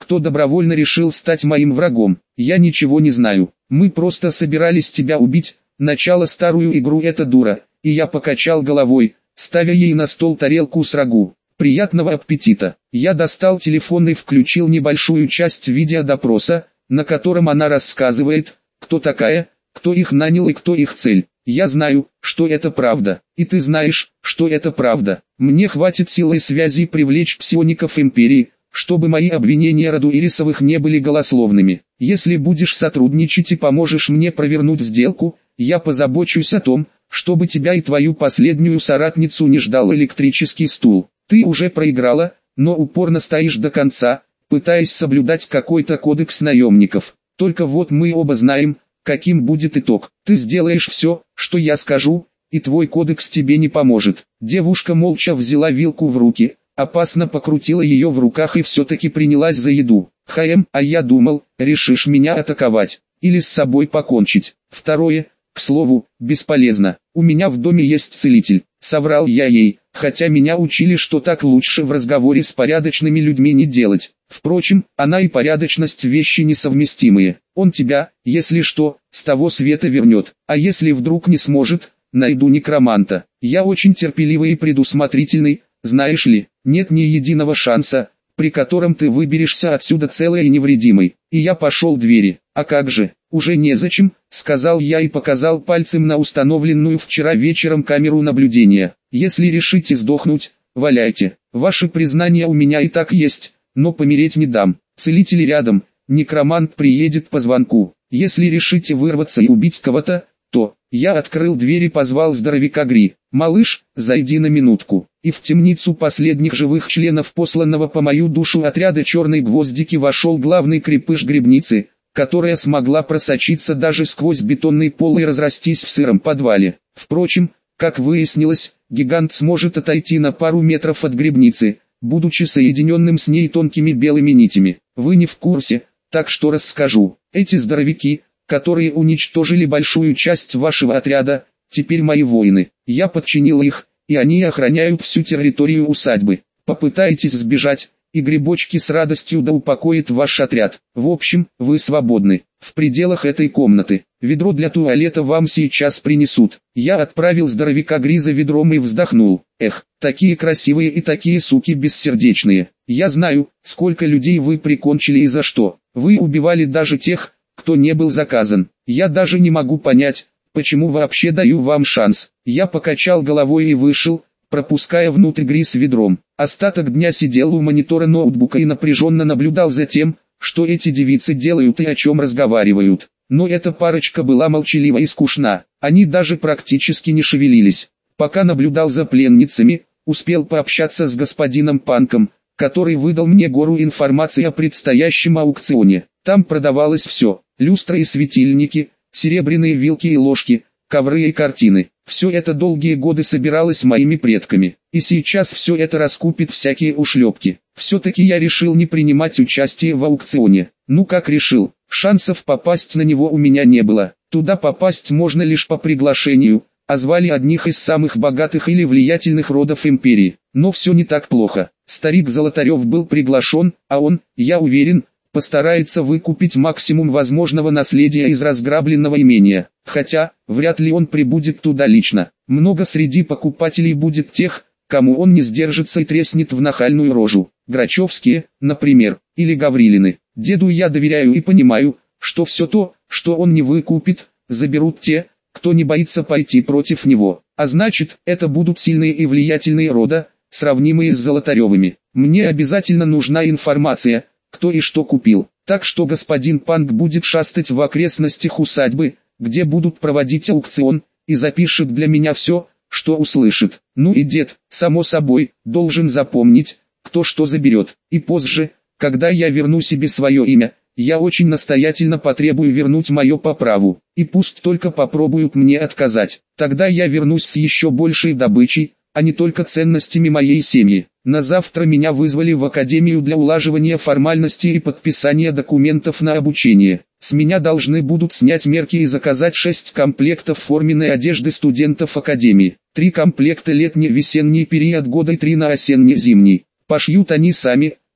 кто добровольно решил стать моим врагом. Я ничего не знаю. Мы просто собирались тебя убить. Начало старую игру эта дура. И я покачал головой, ставя ей на стол тарелку с рагу. Приятного аппетита. Я достал телефон и включил небольшую часть видеодопроса, на котором она рассказывает, кто такая, кто их нанял и кто их цель. Я знаю, что это правда, и ты знаешь, что это правда. Мне хватит силы и связей привлечь псиоников Империи, чтобы мои обвинения Радуирисовых не были голословными. Если будешь сотрудничать и поможешь мне провернуть сделку, я позабочусь о том, чтобы тебя и твою последнюю соратницу не ждал электрический стул. Ты уже проиграла, но упорно стоишь до конца, пытаясь соблюдать какой-то кодекс наемников. Только вот мы оба знаем, каким будет итог. Ты сделаешь все, что я скажу, и твой кодекс тебе не поможет. Девушка молча взяла вилку в руки, опасно покрутила ее в руках и все-таки принялась за еду. А я думал, решишь меня атаковать, или с собой покончить. Второе, к слову, бесполезно. У меня в доме есть целитель. Соврал я ей, хотя меня учили, что так лучше в разговоре с порядочными людьми не делать. Впрочем, она и порядочность вещи несовместимые. Он тебя, если что, с того света вернет, а если вдруг не сможет, найду некроманта. Я очень терпеливый и предусмотрительный, знаешь ли, нет ни единого шанса, при котором ты выберешься отсюда целой и невредимой. И я пошел к двери. А как же, уже незачем, сказал я и показал пальцем на установленную вчера вечером камеру наблюдения. Если решите сдохнуть, валяйте. Ваши признания у меня и так есть, но помереть не дам. Целитель рядом, некромант приедет по звонку. Если решите вырваться и убить кого-то, то... Я открыл дверь и позвал здоровяка Гри. «Малыш, зайди на минутку». И в темницу последних живых членов посланного по мою душу отряда черной гвоздики вошел главный крепыш грибницы, которая смогла просочиться даже сквозь бетонный пол и разрастись в сыром подвале. Впрочем, как выяснилось, гигант сможет отойти на пару метров от грибницы, будучи соединенным с ней тонкими белыми нитями. Вы не в курсе, так что расскажу. Эти здоровяки, которые уничтожили большую часть вашего отряда, теперь мои воины. Я подчинил их, и они охраняют всю территорию усадьбы. Попытаетесь сбежать, и грибочки с радостью да упокоят ваш отряд. В общем, вы свободны. В пределах этой комнаты. Ведро для туалета вам сейчас принесут. Я отправил здоровяка Гри за ведром и вздохнул. Эх, такие красивые и такие суки бессердечные. Я знаю, сколько людей вы прикончили и за что. Вы убивали даже тех, кто не был заказан. Я даже не могу понять, почему вообще даю вам шанс. Я покачал головой и вышел, пропуская внутрь Гри с ведром. Остаток дня сидел у монитора ноутбука и напряженно наблюдал за тем, что эти девицы делают и о чем разговаривают. Но эта парочка была молчалива и скучна. Они даже практически не шевелились. Пока наблюдал за пленницами, успел пообщаться с господином Панком, который выдал мне гору информации о предстоящем аукционе. Там продавалось все: люстры и светильники, серебряные вилки и ложки, ковры и картины. Все это долгие годы собиралось моими предками. И сейчас все это раскупит всякие ушлепки. Все-таки я решил не принимать участие в аукционе. Ну как решил, шансов попасть на него у меня не было. Туда попасть можно лишь по приглашению, а звали одних из самых богатых или влиятельных родов империи. Но все не так плохо. Старик Золотарев был приглашен, а он, я уверен, постарается выкупить максимум возможного наследия из разграбленного имения. Хотя, вряд ли он прибудет туда лично. Много среди покупателей будет тех, кому он не сдержится и треснет в нахальную рожу. Грачевские, например, или Гаврилины. Деду я доверяю и понимаю, что все то, что он не выкупит, заберут те, кто не боится пойти против него. А значит, это будут сильные и влиятельные рода, сравнимые с Золотаревыми. Мне обязательно нужна информация, кто и что купил. Так что господин Панк будет шастать в окрестностях усадьбы, где будут проводить аукцион, и запишет для меня все, что услышит. Ну и дед, само собой, должен запомнить, кто что заберет. И позже, когда я верну себе свое имя, я очень настоятельно потребую вернуть мое по праву. И пусть только попробуют мне отказать. Тогда я вернусь с еще большей добычей, а не только ценностями моей семьи. На завтра меня вызвали в академию для улаживания формальностей и подписания документов на обучение. С меня должны будут снять мерки и заказать 6 комплектов форменной одежды студентов академии. 3 комплекта летний-весенний период года и 3 на осенне-зимний. Пошьют они сами,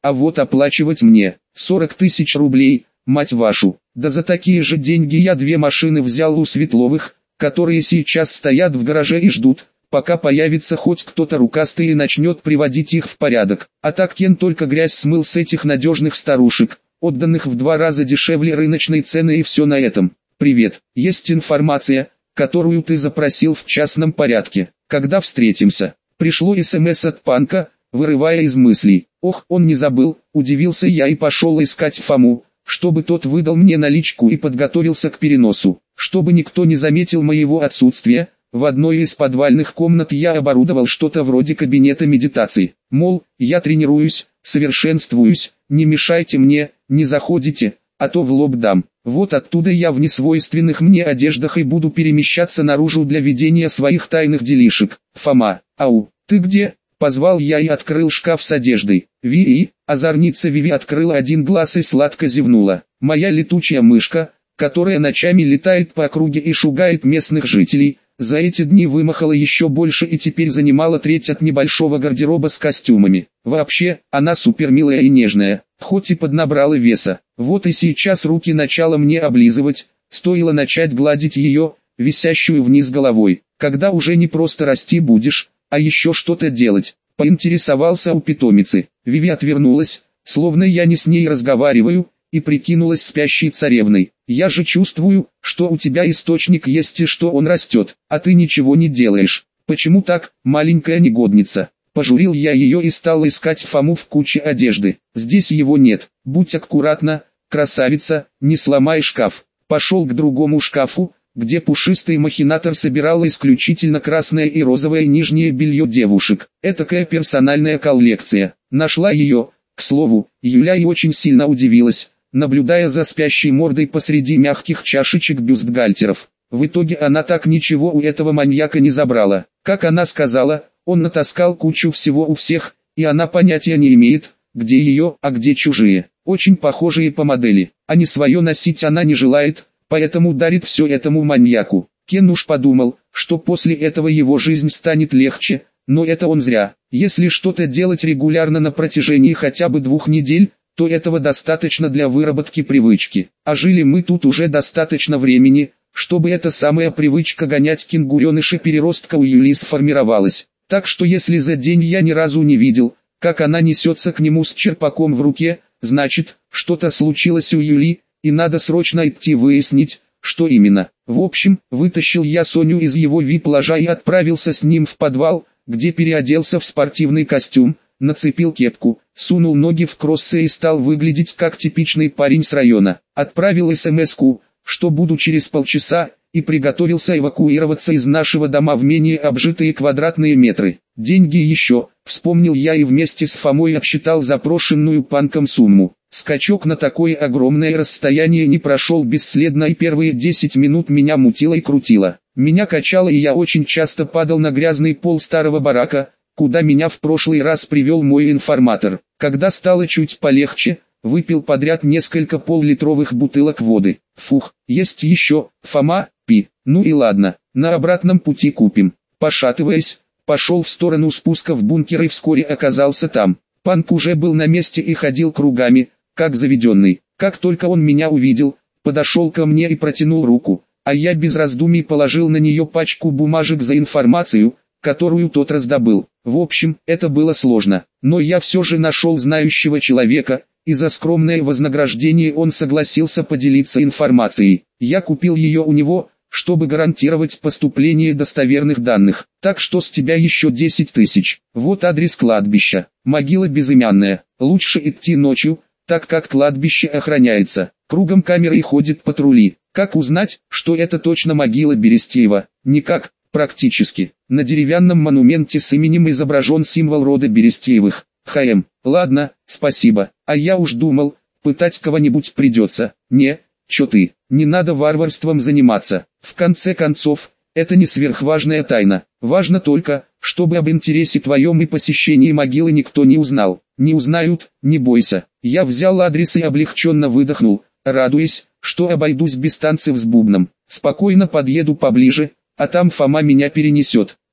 а вот оплачивать мне 40 тысяч рублей, мать вашу. Да за такие же деньги я 2 машины взял у Светловых, которые сейчас стоят в гараже и ждут, пока появится хоть кто-то рукастый и начнет приводить их в порядок. А так Кен только грязь смыл с этих надежных старушек, отданных в 2 раза дешевле рыночной цены, и все на этом. Привет, есть информация, которую ты запросил в частном порядке. Когда встретимся? Пришло СМС от Панка, вырывая из мыслей. Ох, он не забыл, удивился я и пошел искать Фому, чтобы тот выдал мне наличку и подготовился к переносу. Чтобы никто не заметил моего отсутствия, в одной из подвальных комнат я оборудовал что-то вроде кабинета медитации. Мол, я тренируюсь, совершенствуюсь, не мешайте мне, не заходите, а то в лоб дам. Вот оттуда я в несвойственных мне одеждах и буду перемещаться наружу для ведения своих тайных делишек. Фома, ау, ты где? Позвал я и открыл шкаф с одеждой. Ви, озорница Виви открыла один глаз и сладко зевнула. Моя летучая мышка, которая ночами летает по округе и шугает местных жителей, за эти дни вымахала еще больше и теперь занимала треть от небольшого гардероба с костюмами. Вообще, она супермилая и нежная, хоть и поднабрала веса. Вот и сейчас руки начала мне облизывать, стоило начать гладить ее, висящую вниз головой. Когда уже не просто расти будешь, а еще что-то делать, поинтересовался у питомицы. Виви отвернулась, словно я не с ней разговариваю, и прикинулась спящей царевной. Я же чувствую, что у тебя источник есть и что он растет, а ты ничего не делаешь. Почему так, маленькая негодница? Пожурил я ее и стал искать Фому в куче одежды. Здесь его нет. Будь аккуратна, красавица, не сломай шкаф. Пошел к другому шкафу, где пушистый махинатор собирал исключительно красное и розовое нижнее белье девушек. Этакая персональная коллекция. Нашла ее, к слову, Юля и очень сильно удивилась, наблюдая за спящей мордой посреди мягких чашечек бюстгальтеров. В итоге она так ничего у этого маньяка не забрала. Как она сказала, он натаскал кучу всего у всех, и она понятия не имеет, где ее, а где чужие. Очень похожие по модели, а не свое носить она не желает, поэтому дарит все этому маньяку. Кен уж подумал, что после этого его жизнь станет легче, но это он зря. Если что-то делать регулярно на протяжении хотя бы 2 недель, то этого достаточно для выработки привычки. А жили мы тут уже достаточно времени, чтобы эта самая привычка гонять кенгуреныша-переростка у Юли сформировалась. Так что если за день я ни разу не видел, как она несется к нему с черпаком в руке, значит, что-то случилось у Юли, и надо срочно идти выяснить, что именно. В общем, вытащил я Соню из его вип-ложа и отправился с ним в подвал, где переоделся в спортивный костюм, нацепил кепку, сунул ноги в кроссы и стал выглядеть как типичный парень с района. Отправил СМС-ку, что буду через полчаса, и приготовился эвакуироваться из нашего дома в менее обжитые квадратные метры. Деньги еще, вспомнил я и вместе с Фомой обсчитал запрошенную Панком сумму. Скачок на такое огромное расстояние не прошел бесследно, и первые 10 минут меня мутило и крутило. Меня качало, и я очень часто падал на грязный пол старого барака, куда меня в прошлый раз привел мой информатор. Когда стало чуть полегче, выпил подряд несколько пол-литровых бутылок воды. Фух, есть еще, Фома, пи. Ну и ладно, на обратном пути купим. Пошатываясь, пошел в сторону спуска в бункер и вскоре оказался там. Панк уже был на месте и ходил кругами, как заведенный. Как только он меня увидел, подошел ко мне и протянул руку, а я без раздумий положил на нее пачку бумажек за информацию, которую тот раздобыл. В общем, это было сложно, но я все же нашел знающего человека, и за скромное вознаграждение он согласился поделиться информацией. Я купил ее у него, чтобы гарантировать поступление достоверных данных. Так что с тебя еще 10 тысяч. Вот адрес кладбища. Могила безымянная. Лучше идти ночью, так как кладбище охраняется. Кругом камеры и ходят патрули. Как узнать, что это точно могила Берестеева? Никак, практически. На деревянном монументе с именем изображен символ рода Берестеевых. ХМ. Ладно, спасибо. А я уж думал, пытать кого-нибудь придется. Не, чё ты, не надо варварством заниматься. В конце концов, это не сверхважная тайна. Важно только, чтобы об интересе твоем и посещении могилы никто не узнал. Не узнают, не бойся. Я взял адрес и облегченно выдохнул, радуясь, что обойдусь без танцев с бубном. Спокойно подъеду поближе, а там Фома меня перенесет.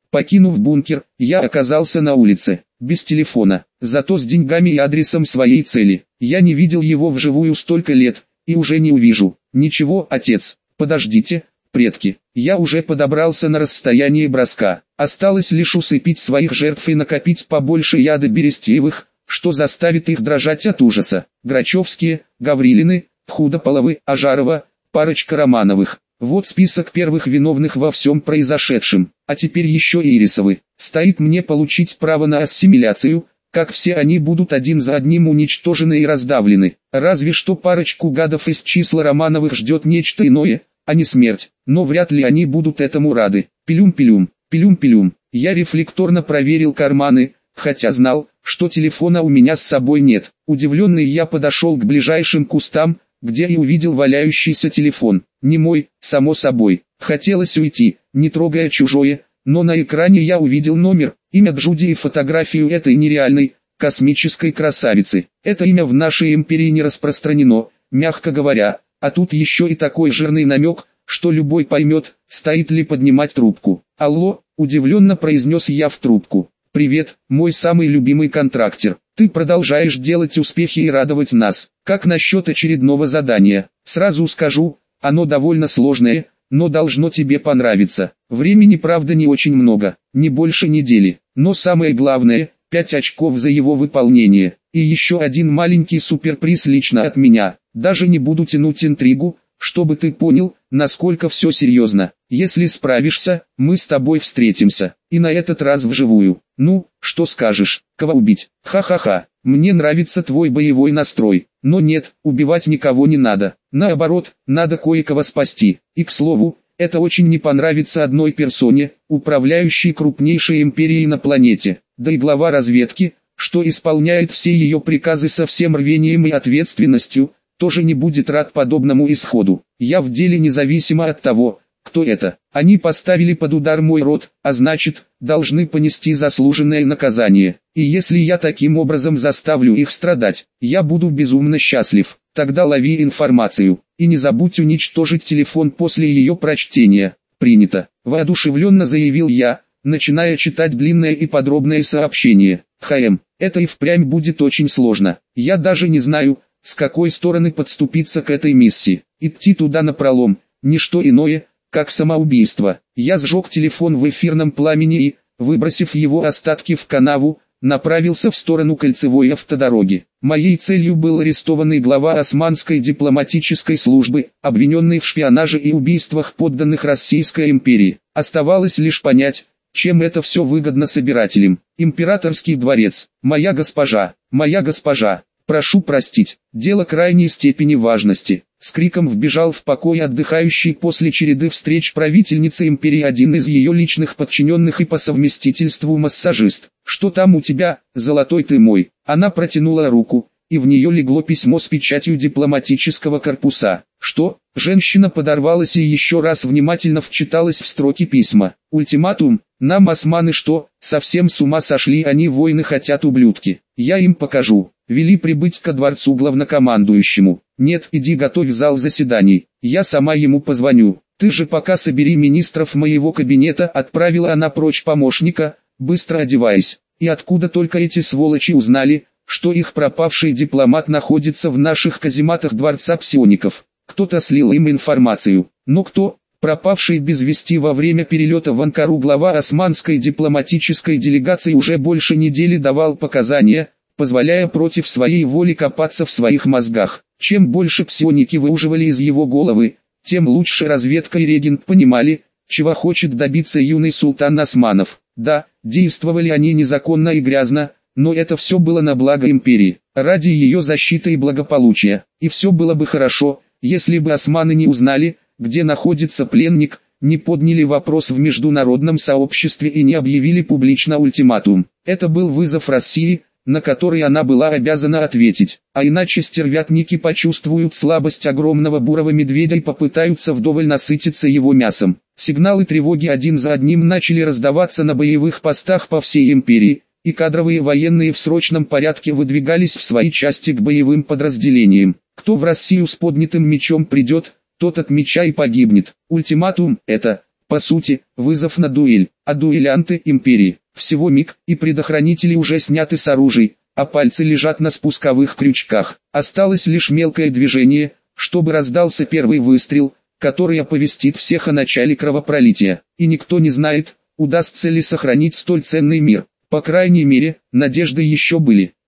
Покинув бункер, я оказался на улице, без телефона, зато с деньгами и адресом своей цели. Я не видел его вживую столько лет, и уже не увижу. Ничего, отец, подождите, предки. Я уже подобрался на расстояние броска. Осталось лишь усыпить своих жертв и накопить побольше яда берестиевых, что заставит их дрожать от ужаса. Грачевские, Гаврилины, Худополовы, Ажарова, парочка Романовых. Вот список первых виновных во всем произошедшем. А теперь еще и Ирисовы. Стоит мне получить право на ассимиляцию, как все они будут один за одним уничтожены и раздавлены. Разве что парочку гадов из числа Романовых ждет нечто иное, а не смерть. Но вряд ли они будут этому рады. Пилюм-пилюм, пилюм-пилюм. Я рефлекторно проверил карманы, хотя знал, что телефона у меня с собой нет. Удивленный я подошел к ближайшим кустам, где и увидел валяющийся телефон. Не мой, само собой. Хотелось уйти, не трогая чужое, но на экране я увидел номер, имя Джуди и фотографию этой нереальной, космической красавицы. Это имя в нашей империи не распространено, мягко говоря, а тут еще и такой жирный намек, что любой поймет, стоит ли поднимать трубку. «Алло», удивленно произнес я в трубку. «Привет, мой самый любимый контрактер. Ты продолжаешь делать успехи и радовать нас. Как насчет очередного задания? Сразу скажу, оно довольно сложное, но должно тебе понравиться. Времени правда не очень много, не больше недели. Но самое главное, 5 очков за его выполнение. И еще один маленький суперприз лично от меня. Даже не буду тянуть интригу, чтобы ты понял, насколько все серьезно. Если справишься, мы с тобой встретимся. И на этот раз вживую. Ну, что скажешь, кого убить? Ха-ха-ха, мне нравится твой боевой настрой. Но нет, убивать никого не надо. Наоборот, надо кое-кого спасти. И к слову, это очень не понравится одной персоне, управляющей крупнейшей империей на планете. Да и глава разведки, что исполняет все ее приказы со всем рвением и ответственностью, тоже не будет рад подобному исходу. Я в деле независимо от того, кто это. Они поставили под удар мой род, а значит, должны понести заслуженное наказание. И если я таким образом заставлю их страдать, я буду безумно счастлив. Тогда лови информацию. И не забудь уничтожить телефон после ее прочтения. Принято. Воодушевленно заявил я, начиная читать длинное и подробное сообщение. Это и впрямь будет очень сложно. Я даже не знаю, с какой стороны подступиться к этой миссии. Идти туда напролом, не что иное, как самоубийство. Я сжег телефон в эфирном пламени и, выбросив его остатки в канаву, направился в сторону кольцевой автодороги. Моей целью был арестованный глава Османской дипломатической службы, обвиненный в шпионаже и убийствах подданных Российской империи. Оставалось лишь понять, чем это все выгодно собирателям. Императорский дворец. Моя госпожа, прошу простить, дело крайней степени важности. С криком вбежал в покой отдыхающий после череды встреч правительницы империи один из ее личных подчиненных и по совместительству массажист. «Что там у тебя, золотой ты мой?» Она протянула руку, и в нее легло письмо с печатью дипломатического корпуса. «Что?» Женщина подорвалась и еще раз внимательно вчиталась в строки письма. «Ультиматум? Нам османы что, совсем с ума сошли, они войны хотят, ублюдки. Я им покажу. Вели прибыть ко дворцу главнокомандующему. Нет, иди готовь зал заседаний, я сама ему позвоню. Ты же пока собери министров моего кабинета», отправила она прочь помощника, быстро одеваясь. И откуда только эти сволочи узнали, что их пропавший дипломат находится в наших казематах дворца псиоников? Кто-то слил им информацию. Но кто? Пропавший без вести во время перелета в Анкару глава османской дипломатической делегации уже больше недели давал показания, позволяя против своей воли копаться в своих мозгах. Чем больше псионики выуживали из его головы, тем лучше разведка и регент понимали, чего хочет добиться юный султан Османов. Да, действовали они незаконно и грязно, но это все было на благо империи, ради ее защиты и благополучия. И все было бы хорошо, если бы османы не узнали, где находится пленник, не подняли вопрос в международном сообществе и не объявили публично ультиматум. Это был вызов России, на который она была обязана ответить. А иначе стервятники почувствуют слабость огромного бурого медведя и попытаются вдоволь насытиться его мясом. Сигналы тревоги один за одним начали раздаваться на боевых постах по всей империи, и кадровые военные в срочном порядке выдвигались в свои части к боевым подразделениям. Кто в Россию с поднятым мечом придет, тот от меча и погибнет. Ультиматум – это По сути, вызов на дуэль, а дуэлянты империи. Всего миг, и предохранители уже сняты с оружий, а пальцы лежат на спусковых крючках. Осталось лишь мелкое движение, чтобы раздался первый выстрел, который оповестит всех о начале кровопролития. И никто не знает, удастся ли сохранить столь ценный мир. По крайней мере, надежды еще были.